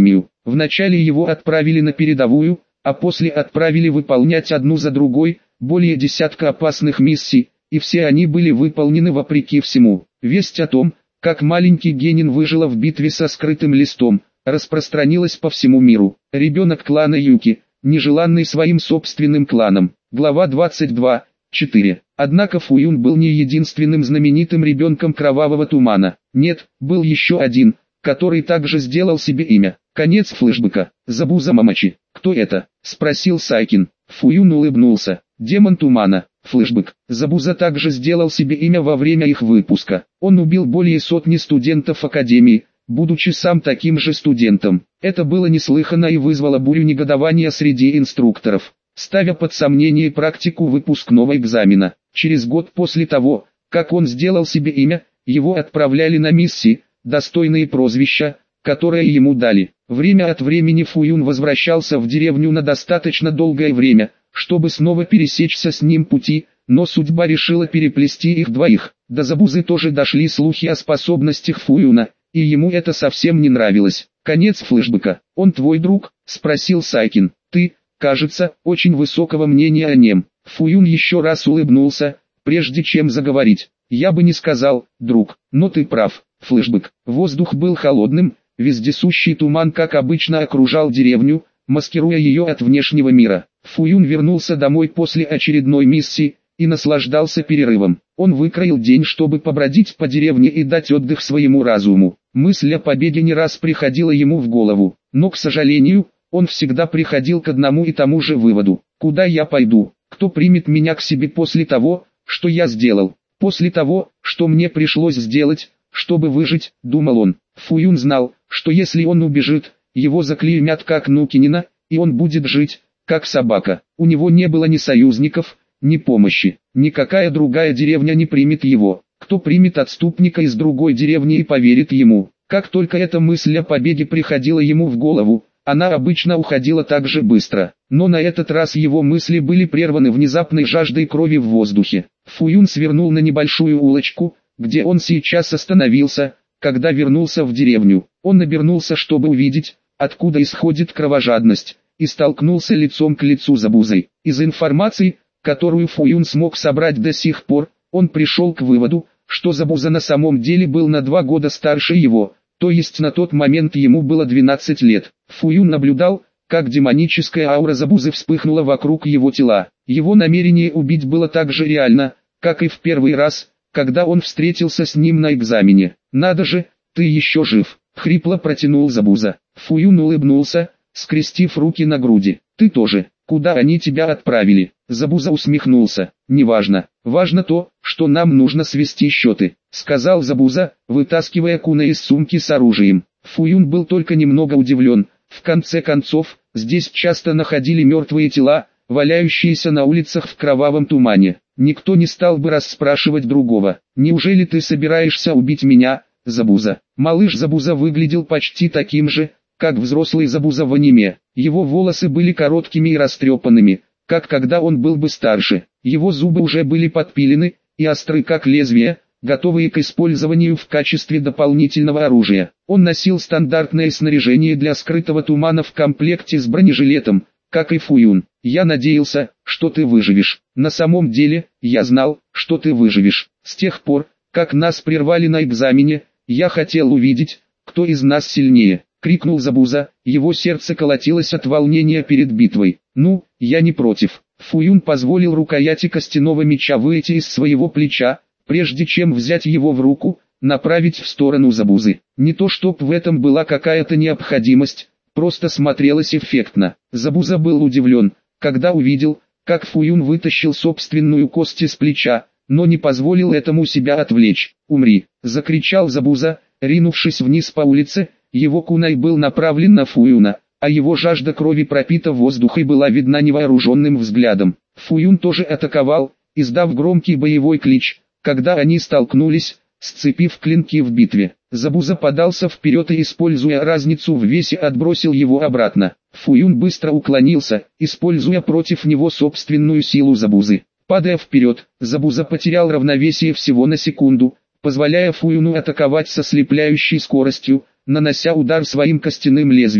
Вначале его отправили на передовую, а после отправили выполнять одну за другой, более десятка опасных миссий, и все они были выполнены вопреки всему. Весть о том, как маленький Генин выжила в битве со скрытым листом, распространилась по всему миру. Ребенок клана Юки, нежеланный своим собственным кланом. Глава двадцать два, четыре. Однако Фуюн был не единственным знаменитым ребенком Кровавого Тумана. Нет, был еще один, который также сделал себе имя. Конец флешбека. Забуза Мамачи. Кто это? Спросил Сайкин. Фуюн улыбнулся. Демон Тумана. Флешбэк. Забуза также сделал себе имя во время их выпуска. Он убил более сотни студентов Академии, будучи сам таким же студентом. Это было неслыханно и вызвало бурю негодования среди инструкторов, ставя под сомнение практику выпускного экзамена. Через год после того, как он сделал себе имя, его отправляли на миссии, достойные прозвища, которые ему дали. Время от времени Фуюн возвращался в деревню на достаточно долгое время, чтобы снова пересечься с ним пути, но судьба решила переплести их двоих. До Забузы тоже дошли слухи о способностях Фуюна, и ему это совсем не нравилось. Конец флешбека. «Он твой друг?» – спросил Сайкин. «Ты, кажется, очень высокого мнения о нем». Фуюн еще раз улыбнулся, прежде чем заговорить. «Я бы не сказал, друг, но ты прав». Флешбэк. Воздух был холодным, вездесущий туман как обычно окружал деревню, маскируя ее от внешнего мира. Фуюн вернулся домой после очередной миссии и наслаждался перерывом. Он выкроил день, чтобы побродить по деревне и дать отдых своему разуму. Мысль о победе не раз приходила ему в голову, но, к сожалению, он всегда приходил к одному и тому же выводу. Куда я пойду? Кто примет меня к себе после того, что я сделал? После того, что мне пришлось сделать, чтобы выжить, думал он. Фуюн знал, что если он убежит, его заклеймят как Нукинина, и он будет жить, как собака. У него не было ни союзников, ни помощи. Никакая другая деревня не примет его. Кто примет отступника из другой деревни и поверит ему? Как только эта мысль о победе приходила ему в голову, она обычно уходила так же быстро. Но на этот раз его мысли были прерваны внезапной жаждой крови в воздухе. Фуюн свернул на небольшую улочку, где он сейчас остановился, когда вернулся в деревню. Он обернулся, чтобы увидеть, откуда исходит кровожадность, и столкнулся лицом к лицу с Забузой. Из информации, которую Фуюн смог собрать до сих пор, он пришел к выводу, что Забуза на самом деле был на два года старше его, то есть на тот момент ему было двенадцать лет. Фуюн наблюдал, как демоническая аура Забузы вспыхнула вокруг его тела. Его намерение убить было так же реально, как и в первый раз, когда он встретился с ним на экзамене. «Надо же, ты еще жив!» — хрипло протянул Забуза. Фуюн улыбнулся, скрестив руки на груди. «Ты тоже. Куда они тебя отправили?» Забуза усмехнулся. «Неважно. Важно то, что нам нужно свести счеты», — сказал Забуза, вытаскивая куна из сумки с оружием. Фуюн был только немного удивлен. В конце концов, здесь часто находили мертвые тела, валяющиеся на улицах в кровавом тумане. Никто не стал бы расспрашивать другого. «Неужели ты собираешься убить меня, Забуза?» Малыш Забуза выглядел почти таким же, как взрослый Забуза в аниме. Его волосы были короткими и растрепанными, как когда он был бы старше. Его зубы уже были подпилены и остры как лезвия, готовые к использованию в качестве дополнительного оружия. Он носил стандартное снаряжение для скрытого тумана в комплекте с бронежилетом, как и Фуюн. «Я надеялся, что ты выживешь. На самом деле, я знал, что ты выживешь. С тех пор, как нас прервали на экзамене, я хотел увидеть, кто из нас сильнее», — крикнул Забуза. Его сердце колотилось от волнения перед битвой. «Ну, я не против». Фуюн позволил рукояти костяного меча выйти из своего плеча, прежде чем взять его в руку, направить в сторону Забузы. Не то чтоб в этом была какая-то необходимость, просто смотрелось эффектно. Забуза был удивлен, когда увидел, как Фуюн вытащил собственную кость из плеча, но не позволил этому себя отвлечь. «Умри!» — закричал Забуза, ринувшись вниз по улице. Его кунай был направлен на Фуюна, а его жажда крови пропита воздух и была видна невооруженным взглядом. Фуюн тоже атаковал, издав громкий боевой клич, когда они столкнулись, сцепив клинки в битве. Забуза подался вперед и, используя разницу в весе, отбросил его обратно. Фуюн быстро уклонился, используя против него собственную силу Забузы. Падая вперед, Забуза потерял равновесие всего на секунду, позволяя Фуюну атаковать со слепляющей скоростью, нанося удар своим костяным лезвием.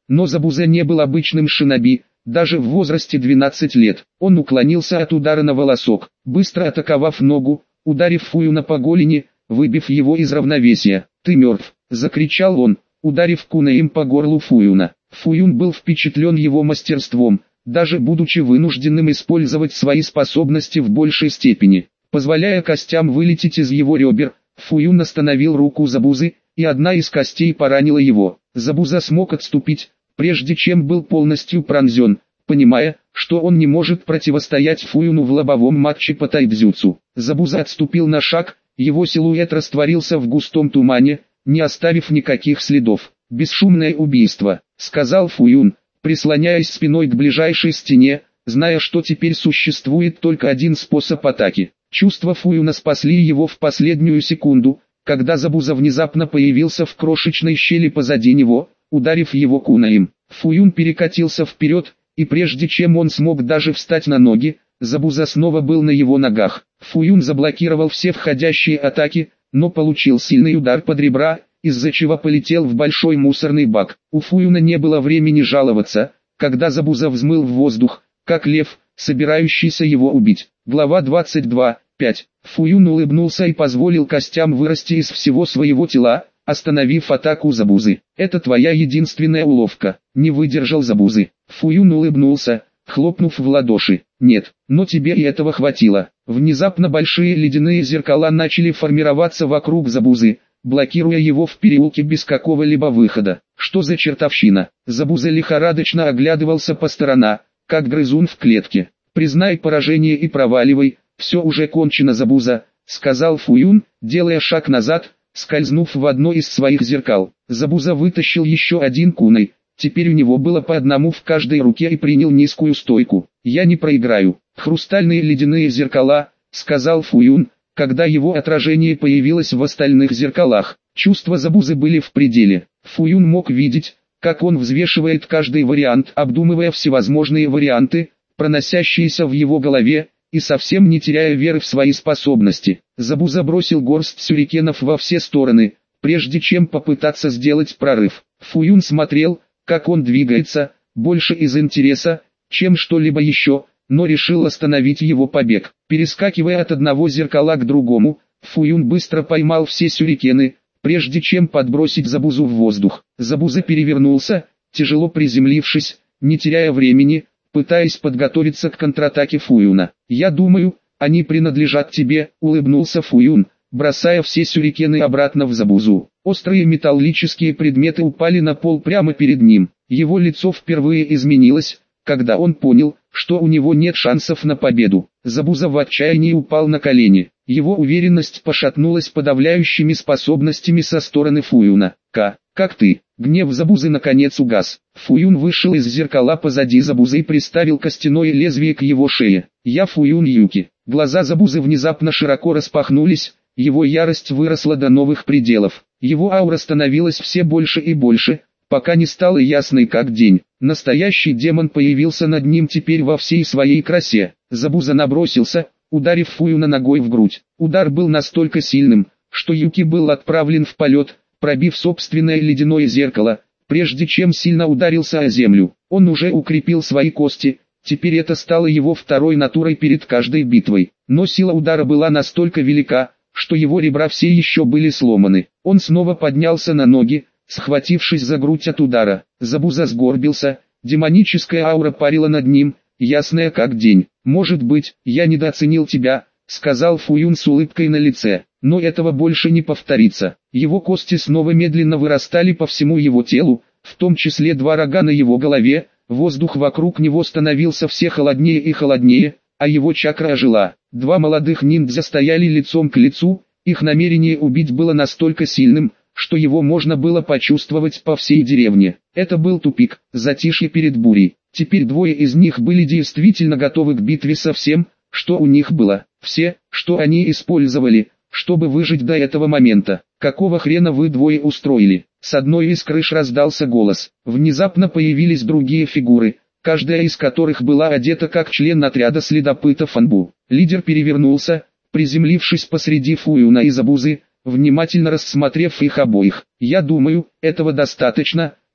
Но Забуза не был обычным шиноби, даже в возрасте двенадцати лет. Он уклонился от удара на волосок, быстро атаковав ногу, ударив Фуюна по голени, выбив его из равновесия. «Ты мертв!» — закричал он, ударив кунеем по горлу Фуюна. Фуюн был впечатлен его мастерством, даже будучи вынужденным использовать свои способности в большей степени. Позволяя костям вылететь из его ребер, Фуюн остановил руку Забузы, и одна из костей поранила его. Забуза смог отступить, прежде чем был полностью пронзен, понимая, что он не может противостоять Фуюну в лобовом матче по тайцзюцу. Забуза отступил на шаг, его силуэт растворился в густом тумане, не оставив никаких следов. «Бесшумное убийство», — сказал Фуюн, прислоняясь спиной к ближайшей стене, зная, что теперь существует только один способ атаки. Чувства Фуюна спасли его в последнюю секунду, когда Забуза внезапно появился в крошечной щели позади него, ударив его кунаем. Фуюн перекатился вперед, и прежде чем он смог даже встать на ноги, Забуза снова был на его ногах. Фуюн заблокировал все входящие атаки, но получил сильный удар под ребра, из-за чего полетел в большой мусорный бак. У Фуюна не было времени жаловаться, когда Забуза взмыл в воздух, как лев, собирающийся его убить. Глава двадцать два пять. Фуюн улыбнулся и позволил костям вырасти из всего своего тела, остановив атаку Забузы. «Это твоя единственная уловка», — не выдержал Забузы. Фуюн улыбнулся, хлопнув в ладоши. «Нет, но тебе и этого хватило». Внезапно большие ледяные зеркала начали формироваться вокруг Забузы, блокируя его в переулке без какого-либо выхода. Что за чертовщина? Забуза лихорадочно оглядывался по сторонам, как грызун в клетке. «Признай поражение и проваливай, все уже кончено, Забуза», — сказал Фуюн, делая шаг назад, скользнув в одно из своих зеркал. Забуза вытащил еще один кунай, теперь у него было по одному в каждой руке, и принял низкую стойку. «Я не проиграю». «Хрустальные ледяные зеркала», — сказал Фуюн, когда его отражение появилось в остальных зеркалах. Чувства Забузы были в пределе. Фуюн мог видеть, как он взвешивает каждый вариант, обдумывая всевозможные варианты, проносящиеся в его голове, и совсем не теряя веры в свои способности. Забуза бросил горсть сюрикенов во все стороны, прежде чем попытаться сделать прорыв. Фуюн смотрел, как он двигается, больше из интереса, чем что-либо еще, но решил остановить его побег. Перескакивая от одного зеркала к другому, Фуюн быстро поймал все сюрикены, прежде чем подбросить Забузу в воздух. Забуза перевернулся, тяжело приземлившись, не теряя времени, пытаясь подготовиться к контратаке Фуюна. «Я думаю, они принадлежат тебе», — улыбнулся Фуюн, бросая все сюрикены обратно в Забузу. Острые металлические предметы упали на пол прямо перед ним. Его лицо впервые изменилось, когда он понял, что у него нет шансов на победу. Забуза в отчаянии упал на колени. Его уверенность пошатнулась подавляющими способностями со стороны Фуюна. «Ка, как ты?» Гнев Забузы наконец угас. Фуюн вышел из зеркала позади Забузы и приставил костяное лезвие к его шее. «Я Фуюн Юки». Глаза Забузы внезапно широко распахнулись, его ярость выросла до новых пределов. Его аура становилась все больше и больше, пока не стала ясной как день. Настоящий демон появился над ним теперь во всей своей красе. Забуза набросился, ударив Фуюна ногой в грудь. Удар был настолько сильным, что Юки был отправлен в полет, пробив собственное ледяное зеркало, прежде чем сильно ударился о землю. Он уже укрепил свои кости, теперь это стало его второй натурой перед каждой битвой. Но сила удара была настолько велика, что его ребра все еще были сломаны. Он снова поднялся на ноги, схватившись за грудь от удара. Забуза сгорбился, демоническая аура парила над ним, ясная как день. «Может быть, я недооценил тебя», — сказал Фуюн с улыбкой на лице. «Но этого больше не повторится». Его кости снова медленно вырастали по всему его телу, в том числе два рога на его голове, воздух вокруг него становился все холоднее и холоднее, а его чакра ожила. Два молодых ниндзя стояли лицом к лицу, их намерение убить было настолько сильным, что его можно было почувствовать по всей деревне. Это был тупик, затишье перед бурей. Теперь двое из них были действительно готовы к битве со всем, что у них было. Все, что они использовали, чтобы выжить до этого момента. «Какого хрена вы двое устроили?» С одной из крыш раздался голос. Внезапно появились другие фигуры, каждая из которых была одета как член отряда следопытов Анбу. Лидер перевернулся, приземлившись посреди Фуюна и Забузы, внимательно рассмотрев их обоих. «Я думаю, этого достаточно»,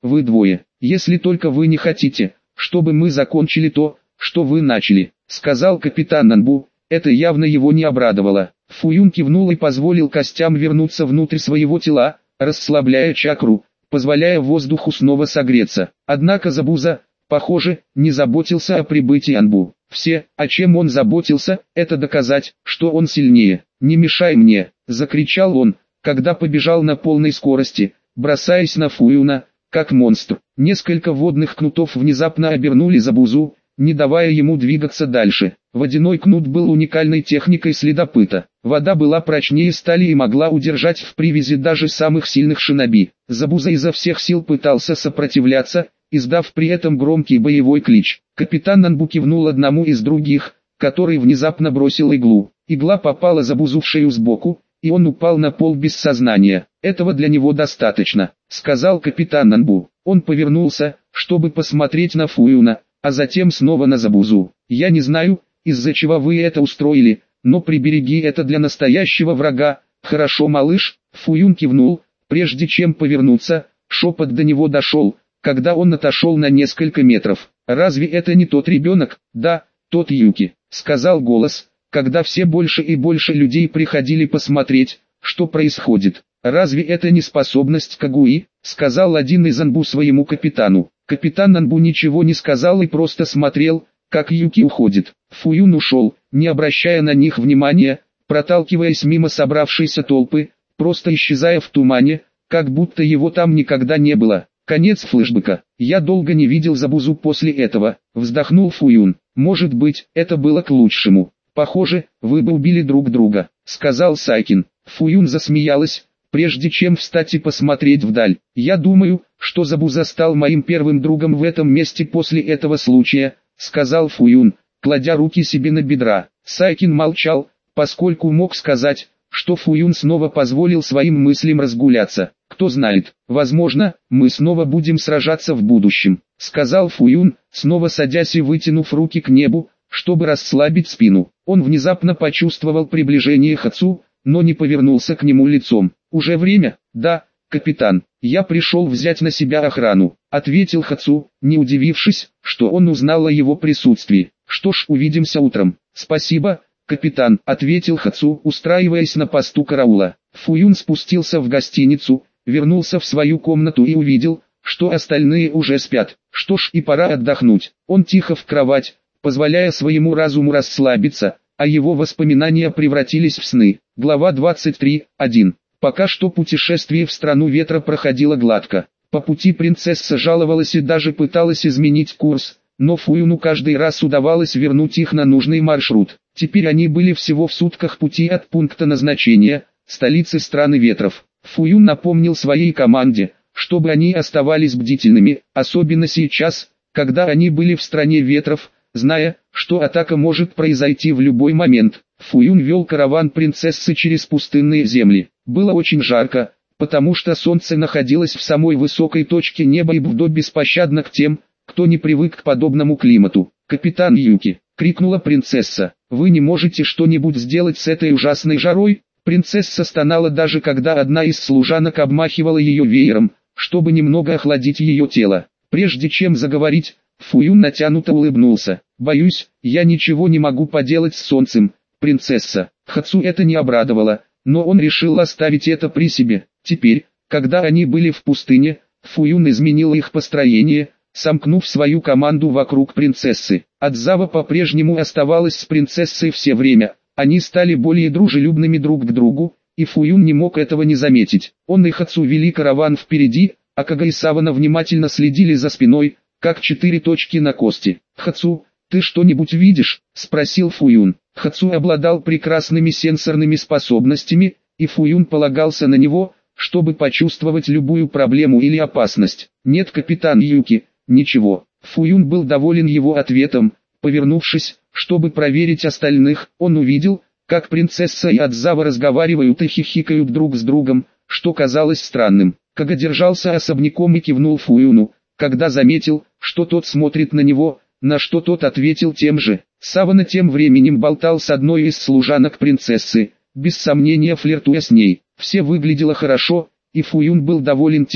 вы двое, если только вы не хотите, чтобы мы закончили то, что вы начали», — сказал капитан Нанбу. Это явно его не обрадовало. Фуюн кивнул и позволил костям вернуться внутрь своего тела, расслабляя чакру, позволяя воздуху снова согреться. Однако Забуза, похоже, не заботился о прибытии Анбу. Все, о чем он заботился, это доказать, что он сильнее. «Не мешай мне!» — закричал он, когда побежал на полной скорости, бросаясь на Фуюна, как монстр. Несколько водных кнутов внезапно обернули Забузу, не давая ему двигаться дальше. Водяной кнут был уникальной техникой следопыта. Вода была прочнее стали и могла удержать в привязи даже самых сильных шиноби. Забуза изо всех сил пытался сопротивляться, издав при этом громкий боевой клич. Капитан Нанбу кивнул одному из других, который внезапно бросил иглу. Игла попала Забузу в шею сбоку, и он упал на пол без сознания. «Этого для него достаточно», — сказал капитан Нанбу. Он повернулся, чтобы посмотреть на Фуюна, а затем снова на Забузу. «Я не знаю, из-за чего вы это устроили, но прибереги это для настоящего врага, хорошо, малыш?» Фуюн кивнул, прежде чем повернуться, шепот до него дошел, когда он отошел на несколько метров. «Разве это не тот ребенок?» «Да, тот Юки», — сказал голос, когда все больше и больше людей приходили посмотреть, что происходит. «Разве это не способность Кагуи?» — сказал один из Анбу своему капитану. Капитан Анбу ничего не сказал и просто смотрел, как Юки уходит. Фуюн ушел, не обращая на них внимания, проталкиваясь мимо собравшейся толпы, просто исчезая в тумане, как будто его там никогда не было. Конец флешбека. «Я долго не видел Забузу после этого», — вздохнул Фуюн. «Может быть, это было к лучшему. Похоже, вы бы убили друг друга», — сказал Сайкин. Фуюн засмеялась, прежде чем встать и посмотреть вдаль. «Я думаю, что Забуза стал моим первым другом в этом месте после этого случая», — сказал Фуюн, кладя руки себе на бедра. Сайкин молчал, поскольку мог сказать, что Фуюн снова позволил своим мыслям разгуляться. «Кто знает, возможно, мы снова будем сражаться в будущем», — сказал Фуюн, снова садясь и вытянув руки к небу, чтобы расслабить спину. Он внезапно почувствовал приближение Хацу, но не повернулся к нему лицом. «Уже время?» «Да, капитан, я пришел взять на себя охрану», — ответил Хацу, не удивившись, что он узнал о его присутствии. «Что ж, увидимся утром». «Спасибо, капитан», — ответил Хацу, устраиваясь на посту караула. Фуюн спустился в гостиницу, вернулся в свою комнату и увидел, что остальные уже спят. Что ж, и пора отдохнуть. Он тихо в кровать, позволяя своему разуму расслабиться, а его воспоминания превратились в сны. Глава двадцать три, один. Пока что путешествие в страну ветра проходило гладко. По пути принцесса жаловалась и даже пыталась изменить курс, но Фуюну каждый раз удавалось вернуть их на нужный маршрут. Теперь они были всего в сутках пути от пункта назначения, столицы страны ветров. Фуюн напомнил своей команде, чтобы они оставались бдительными, особенно сейчас, когда они были в стране ветров, зная, что атака может произойти в любой момент. Фуюн вел караван принцессы через пустынные земли. Было очень жарко, потому что солнце находилось в самой высокой точке неба и Будо беспощадно к тем, кто не привык к подобному климату. «Капитан Юки!» — крикнула принцесса. «Вы не можете что-нибудь сделать с этой ужасной жарой?» Принцесса стонала даже когда одна из служанок обмахивала ее веером, чтобы немного охладить ее тело. Прежде чем заговорить, Фуюн натянуто улыбнулся. «Боюсь, я ничего не могу поделать с солнцем, принцесса». Хацу это не обрадовало, но он решил оставить это при себе. Теперь, когда они были в пустыне, Фуюн изменил их построение, сомкнув свою команду вокруг принцессы. Адзава по-прежнему оставалась с принцессой все время. Они стали более дружелюбными друг к другу, и Фуюн не мог этого не заметить. Он и Хацу вели караван впереди, а Кага и Савана внимательно следили за спиной, как четыре точки на кости. «Хацу, ты что-нибудь видишь?» — спросил Фуюн. Хацу обладал прекрасными сенсорными способностями, и Фуюн полагался на него, чтобы почувствовать любую проблему или опасность. «Нет, капитан Юки, ничего». Фуюн был доволен его ответом. Повернувшись, чтобы проверить остальных, он увидел, как принцесса и Адзава разговаривают и хихикают друг с другом, что казалось странным. Кага держался особняком и кивнул Фуюну, когда заметил, что тот смотрит на него, на что тот ответил тем же. Савана тем временем болтал с одной из служанок принцессы, без сомнения флиртуя с ней. Все выглядело хорошо, и Фуюн был доволен тем,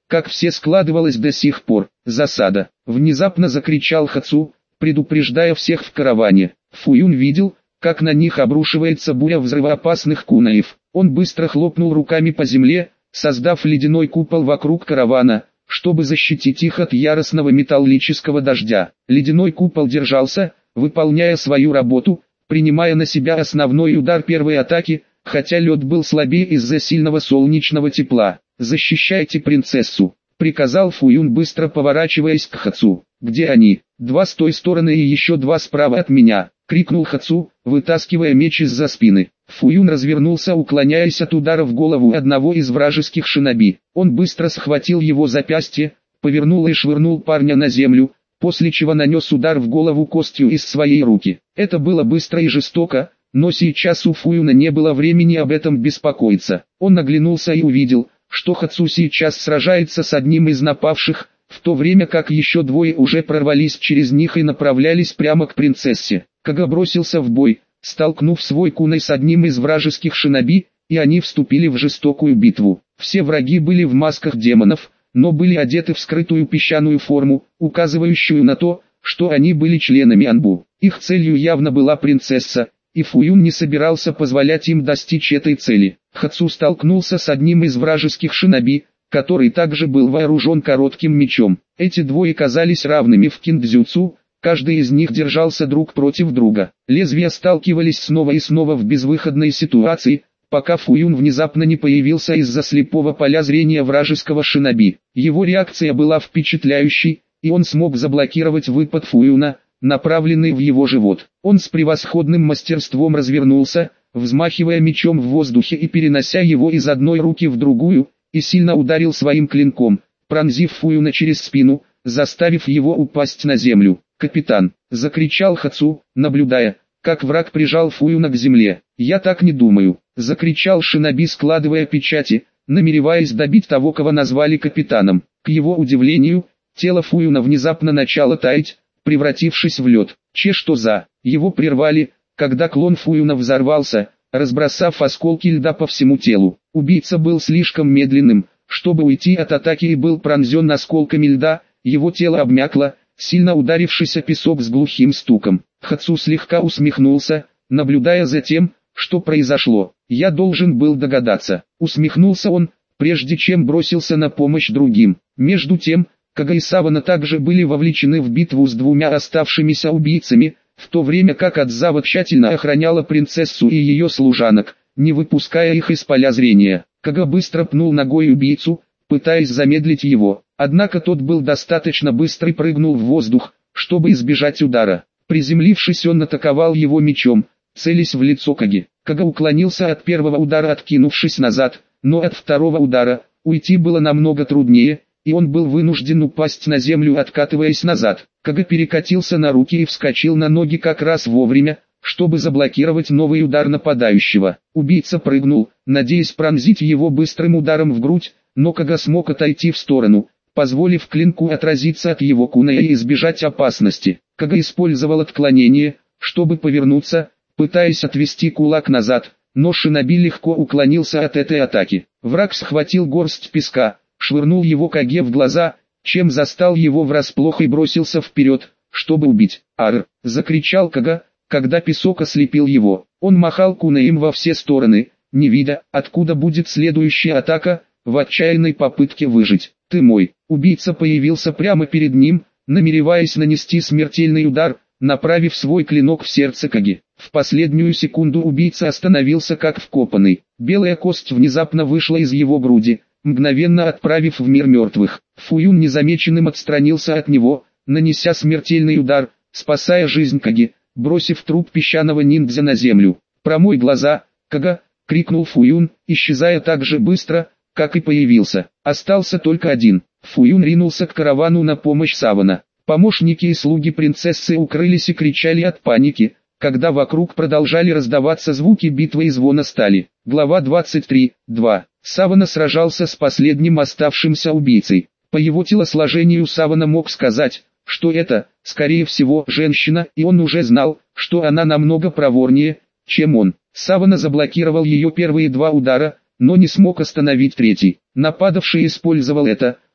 как все складывалось до сих пор. Засада. Внезапно закричал Хацу, предупреждая всех в караване. Фуюн видел, как на них обрушивается буря взрывоопасных кунаев. Он быстро хлопнул руками по земле, создав ледяной купол вокруг каравана, чтобы защитить их от яростного металлического дождя. Ледяной купол держался, выполняя свою работу, принимая на себя основной удар первой атаки, хотя лед был слабее из-за сильного солнечного тепла. «Защищайте принцессу», — приказал Фуюн, быстро поворачиваясь к Хацу. «Где они?» «Два с той стороны и еще два справа от меня», — крикнул Хацу, вытаскивая меч из-за спины. Фуюн развернулся, уклоняясь от удара в голову одного из вражеских шиноби. Он быстро схватил его запястье, повернул и швырнул парня на землю, после чего нанес удар в голову костью из своей руки. Это было быстро и жестоко, но сейчас у Фуюна не было времени об этом беспокоиться. Он оглянулся и увидел, что Хацу сейчас сражается с одним из напавших, в то время как еще двое уже прорвались через них и направлялись прямо к принцессе. Кага бросился в бой, столкнув свой кунай с одним из вражеских шиноби, и они вступили в жестокую битву. Все враги были в масках демонов, но были одеты в скрытую песчаную форму, указывающую на то, что они были членами Анбу. Их целью явно была принцесса, и Фуюн не собирался позволять им достичь этой цели. Хацу столкнулся с одним из вражеских шиноби, который также был вооружен коротким мечом. Эти двое казались равными в киндзюцу, каждый из них держался друг против друга. Лезвия сталкивались снова и снова в безвыходной ситуации, пока Фуюн внезапно не появился из-за слепого поля зрения вражеского шиноби. Его реакция была впечатляющей, и он смог заблокировать выпад Фуюна, направленный в его живот. Он с превосходным мастерством развернулся, взмахивая мечом в воздухе и перенося его из одной руки в другую, и сильно ударил своим клинком, пронзив Фуюна через спину, заставив его упасть на землю. «Капитан!» — закричал Хацу, наблюдая, как враг прижал Фуюна к земле. «Я так не думаю!» — закричал шиноби, складывая печати, намереваясь добить того, кого назвали капитаном. К его удивлению, тело Фуюна внезапно начало таять, превратившись в лед. Че что за? Его прервали, когда клон Фуюна взорвался, разбросав осколки льда по всему телу. Убийца был слишком медленным, чтобы уйти от атаки, и был пронзен осколками льда, его тело обмякло, сильно ударившись о песок с глухим стуком. Хацу слегка усмехнулся, наблюдая за тем, что произошло. «Я должен был догадаться», — усмехнулся он, прежде чем бросился на помощь другим. Между тем, Кага и Савана также были вовлечены в битву с двумя оставшимися убийцами, в то время как Адзава тщательно охраняла принцессу и ее служанок, не выпуская их из поля зрения. Кага быстро пнул ногой убийцу, пытаясь замедлить его, однако тот был достаточно быстр и прыгнул в воздух, чтобы избежать удара. Приземлившись, он атаковал его мечом, целясь в лицо Каги. Кага уклонился от первого удара, откинувшись назад, но от второго удара уйти было намного труднее, и он был вынужден упасть на землю, откатываясь назад. Кага перекатился на руки и вскочил на ноги как раз вовремя, чтобы заблокировать новый удар нападающего. Убийца прыгнул, надеясь пронзить его быстрым ударом в грудь, но Кага смог отойти в сторону, позволив клинку отразиться от его куная и избежать опасности. Кага использовал отклонение, чтобы повернуться, пытаясь отвести кулак назад, но шиноби легко уклонился от этой атаки. Враг схватил горсть песка, швырнул его Каге в глаза, чем застал его врасплох, и бросился вперед, чтобы убить. «Ар!» — закричал Кага, когда песок ослепил его. Он махал кунаем во все стороны, не видя, откуда будет следующая атака, в отчаянной попытке выжить. «Ты мой!» Убийца появился прямо перед ним, намереваясь нанести смертельный удар, направив свой клинок в сердце Каги. В последнюю секунду убийца остановился как вкопанный. Белая кость внезапно вышла из его груди, мгновенно отправив в мир мертвых. Фуюн незамеченным отстранился от него, нанеся смертельный удар, спасая жизнь Каги, бросив труп песчаного ниндзя на землю. «Промой глаза, Кага!» — крикнул Фуюн, исчезая так же быстро, как и появился. Остался только один. Фуюн ринулся к каравану на помощь Савана. Помощники и слуги принцессы укрылись и кричали от паники, когда вокруг продолжали раздаваться звуки битвы и звона стали. Глава двадцать три. два. Савана сражался с последним оставшимся убийцей. По его телосложению Савана мог сказать, что это, скорее всего, женщина, и он уже знал, что она намного проворнее, чем он. Савана заблокировал ее первые два удара, но не смог остановить третий. Нападавший использовал это,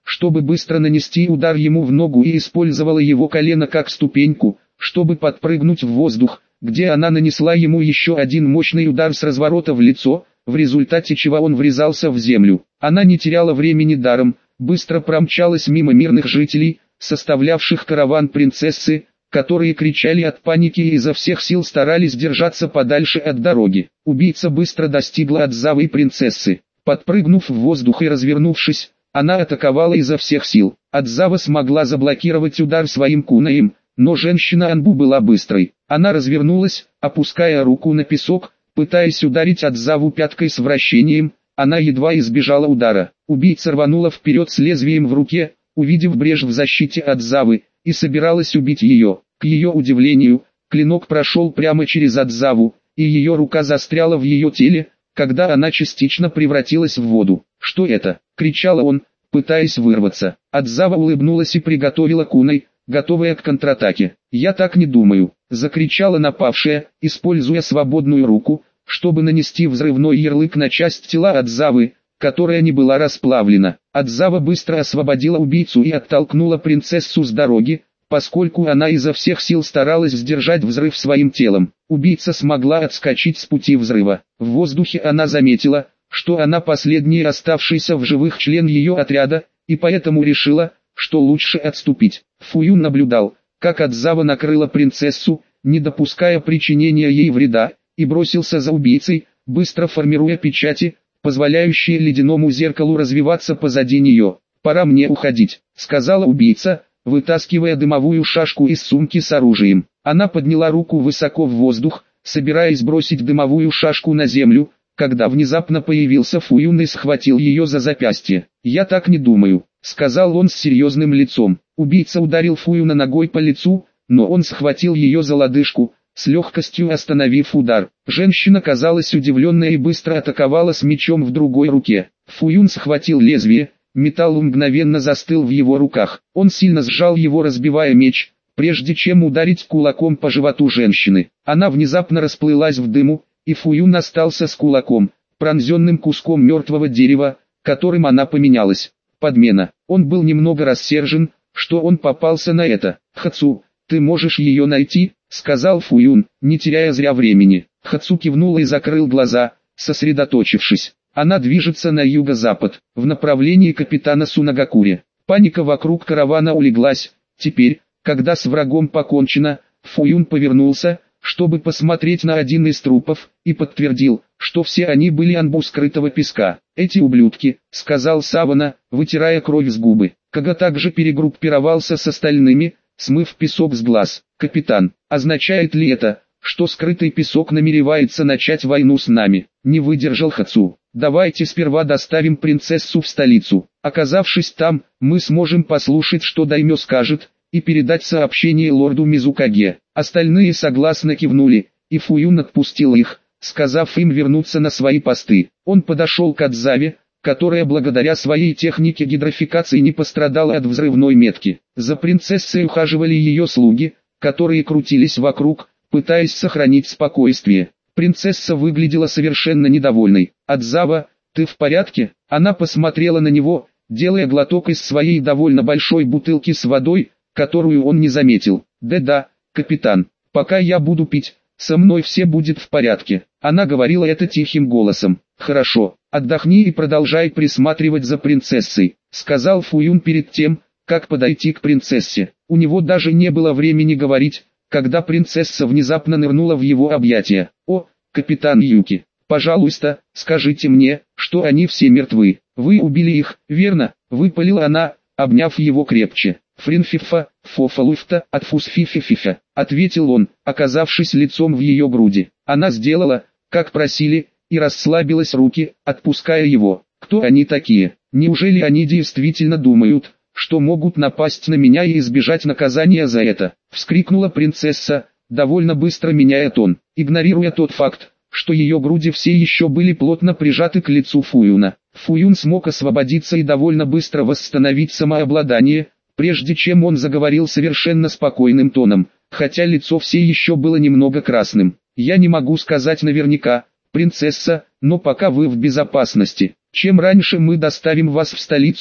чтобы быстро нанести удар ему в ногу, и использовала его колено как ступеньку, чтобы подпрыгнуть в воздух, где она нанесла ему еще один мощный удар с разворота в лицо, в результате чего он врезался в землю. Она не теряла времени даром, быстро промчалась мимо мирных жителей, составлявших караван принцессы, которые кричали от паники и изо всех сил старались держаться подальше от дороги. Убийца быстро достигла Адзавы и принцессы. Подпрыгнув в воздух и развернувшись, она атаковала изо всех сил. Адзава смогла заблокировать удар своим кунаем, но женщина Анбу была быстрой. Она развернулась, опуская руку на песок, пытаясь ударить Адзаву пяткой с вращением. Она едва избежала удара. Убийца рванула вперед с лезвием в руке, увидев брешь в защите Адзавы, и собиралась убить ее. К ее удивлению, клинок прошел прямо через Адзаву, и ее рука застряла в ее теле, когда она частично превратилась в воду. «Что это?» — кричал он, пытаясь вырваться. Адзава улыбнулась и приготовила кунай, готовая к контратаке. «Я так не думаю», — закричала напавшая, используя свободную руку, чтобы нанести взрывной ярлык на часть тела Адзавы, которая не была расплавлена. Адзава быстро освободила убийцу и оттолкнула принцессу с дороги, поскольку она изо всех сил старалась сдержать взрыв своим телом. Убийца смогла отскочить с пути взрыва. В воздухе она заметила, что она последний оставшийся в живых член ее отряда, и поэтому решила, что лучше отступить. Фуюн наблюдал, как Адзава накрыла принцессу, не допуская причинения ей вреда, и бросился за убийцей, быстро формируя печати, позволяющие ледяному зеркалу развиваться позади нее. «Пора мне уходить», — сказала убийца, вытаскивая дымовую шашку из сумки с оружием. Она подняла руку высоко в воздух, собираясь бросить дымовую шашку на землю, когда внезапно появился Фуюн и схватил ее за запястье. «Я так не думаю», — сказал он с серьезным лицом. Убийца ударил Фуюна ногой по лицу, но он схватил ее за лодыжку, с легкостью остановив удар. Женщина казалась удивленной и быстро атаковала с мечом в другой руке. Фуюн схватил лезвие, металл мгновенно застыл в его руках. Он сильно сжал его, разбивая меч, прежде чем ударить кулаком по животу женщины. Она внезапно расплылась в дыму, и Фуюн остался с кулаком, пронзенным куском мертвого дерева, которым она поменялась. Подмена. Он был немного рассержен, что он попался на это. «Хацу, ты можешь ее найти?» — сказал Фуюн, не теряя зря времени. Хацу кивнула и закрыл глаза, сосредоточившись. Она движется на юго-запад, в направлении капитана Сунагакури. Паника вокруг каравана улеглась. Теперь, когда с врагом покончено, Фуюн повернулся, чтобы посмотреть на один из трупов, и подтвердил, что все они были Анбу скрытого песка. «Эти ублюдки», — сказал Савана, вытирая кровь с губы. Кага также перегруппировался с остальными, смыв песок с глаз. «Капитан, означает ли это, что скрытый песок намеревается начать войну с нами?» Не выдержал Хацу. «Давайте сперва доставим принцессу в столицу. Оказавшись там, мы сможем послушать, что Даймё скажет, и передать сообщение лорду Мизукаге». Остальные согласно кивнули, и Фуюн отпустил их, сказав им вернуться на свои посты. Он подошел к Адзаве, которая благодаря своей технике гидрофикации не пострадала от взрывной метки. За принцессой ухаживали ее слуги, которые крутились вокруг, пытаясь сохранить спокойствие. Принцесса выглядела совершенно недовольной. «Адзава, ты в порядке?» Она посмотрела на него, делая глоток из своей довольно большой бутылки с водой, которую он не заметил. «Да-да, капитан, пока я буду пить, со мной все будет в порядке». Она говорила это тихим голосом. «Хорошо, отдохни и продолжай присматривать за принцессой», — сказал Фуюн перед тем, как подойти к принцессе. У него даже не было времени говорить, когда принцесса внезапно нырнула в его объятия. «О, капитан Юки, пожалуйста, скажите мне, что они все мертвы. Вы убили их, верно?» — выпалила она, обняв его крепче. «Фринфифа, фофалуфта, отфусфифифифа», — ответил он, оказавшись лицом в ее груди. Она сделала, как просили, и расслабилась руки, отпуская его. «Кто они такие? Неужели они действительно думают, что могут напасть на меня и избежать наказания за это?» — вскрикнула принцесса, довольно быстро меняя тон, игнорируя тот факт, что ее груди все еще были плотно прижаты к лицу Фуюна. Фуюн смог освободиться и довольно быстро восстановить самообладание, прежде чем он заговорил совершенно спокойным тоном, хотя лицо все еще было немного красным. «Я не могу сказать наверняка, принцесса, но пока вы в безопасности. Чем раньше мы доставим вас в столицу,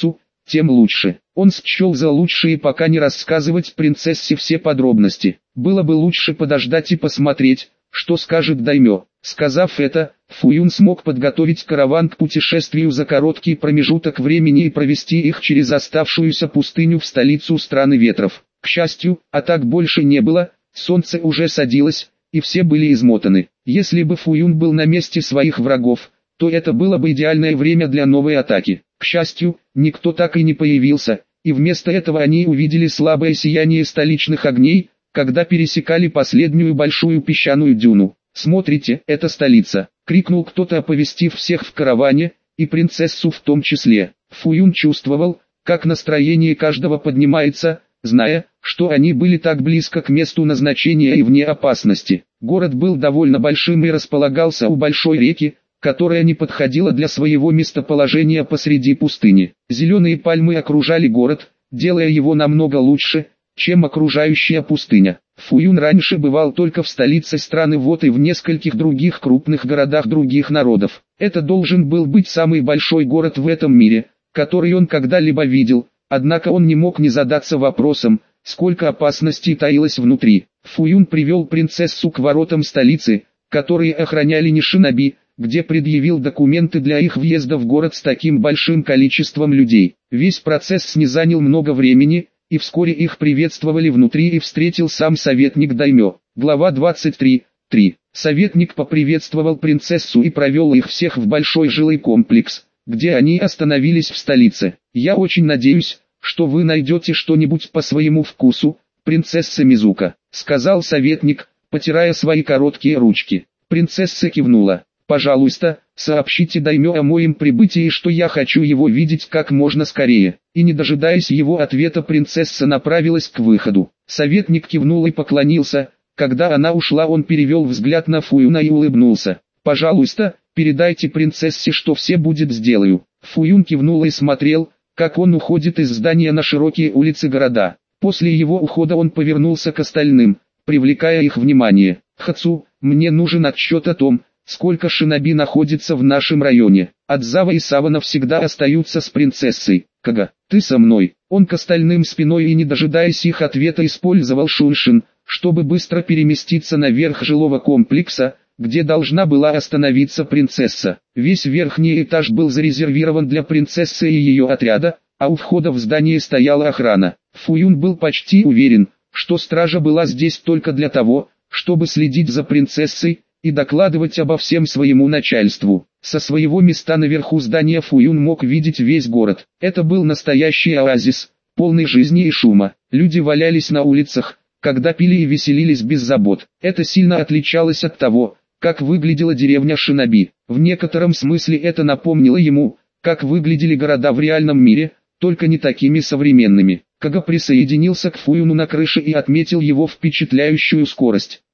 тем лучше. Он счел за лучшее пока не рассказывать принцессе все подробности. Было бы лучше подождать и посмотреть, что скажет даймё. Сказав это, Фуюн смог подготовить караван к путешествию за короткий промежуток времени и провести их через оставшуюся пустыню в столицу страны ветров. К счастью, атак больше не было, солнце уже садилось, и все были измотаны. Если бы Фуюн был на месте своих врагов, то это было бы идеальное время для новой атаки. К счастью, никто так и не появился, и вместо этого они увидели слабое сияние столичных огней, когда пересекали последнюю большую песчаную дюну. «Смотрите, это столица!» — крикнул кто-то, оповестив всех в караване, и принцессу в том числе. Фуюн чувствовал, как настроение каждого поднимается, зная, что они были так близко к месту назначения и вне опасности. Город был довольно большим и располагался у большой реки, которая не подходила для своего местоположения посреди пустыни. Зеленые пальмы окружали город, делая его намного лучше, чем окружающая пустыня. Фуюн раньше бывал только в столице страны Вот и в нескольких других крупных городах других народов. Это должен был быть самый большой город в этом мире, который он когда-либо видел, однако он не мог не задаться вопросом, сколько опасностей таилось внутри. Фуюн привел принцессу к воротам столицы, которые охраняли не шиноби, где предъявил документы для их въезда в город с таким большим количеством людей. Весь процесс не занял много времени, и вскоре их приветствовали внутри и встретил сам советник даймё. Глава двадцать три. три. Советник поприветствовал принцессу и провел их всех в большой жилой комплекс, где они остановились в столице. «Я очень надеюсь, что вы найдете что-нибудь по своему вкусу, принцесса Мизука», — сказал советник, потирая свои короткие ручки. Принцесса кивнула. «Пожалуйста, сообщите даймё о моем прибытии, что я хочу его видеть как можно скорее». И не дожидаясь его ответа, принцесса направилась к выходу. Советник кивнул и поклонился. Когда она ушла, он перевел взгляд на Фуюна и улыбнулся. «Пожалуйста, передайте принцессе, что все будет сделаю». Фуюн кивнул и смотрел, как он уходит из здания на широкие улицы города. После его ухода он повернулся к остальным, привлекая их внимание. «Хацу, мне нужен отчет о том, сколько шиноби находится в нашем районе. Адзава и Савана всегда остаются с принцессой. Кага, ты со мной?» Он к остальным спиной и не дожидаясь их ответа использовал Шуншин, чтобы быстро переместиться наверх жилого комплекса, где должна была остановиться принцесса. Весь верхний этаж был зарезервирован для принцессы и ее отряда, а у входа в здание стояла охрана. Фуюн был почти уверен, что стража была здесь только для того, чтобы следить за принцессой и докладывать обо всем своему начальству. Со своего места наверху здания Фуюн мог видеть весь город. Это был настоящий оазис, полный жизни и шума. Люди валялись на улицах, когда пили и веселились без забот. Это сильно отличалось от того, как выглядела деревня шиноби. В некотором смысле это напомнило ему, как выглядели города в реальном мире, только не такими современными. Кага присоединился к Фуюну на крыше и отметил его впечатляющую скорость.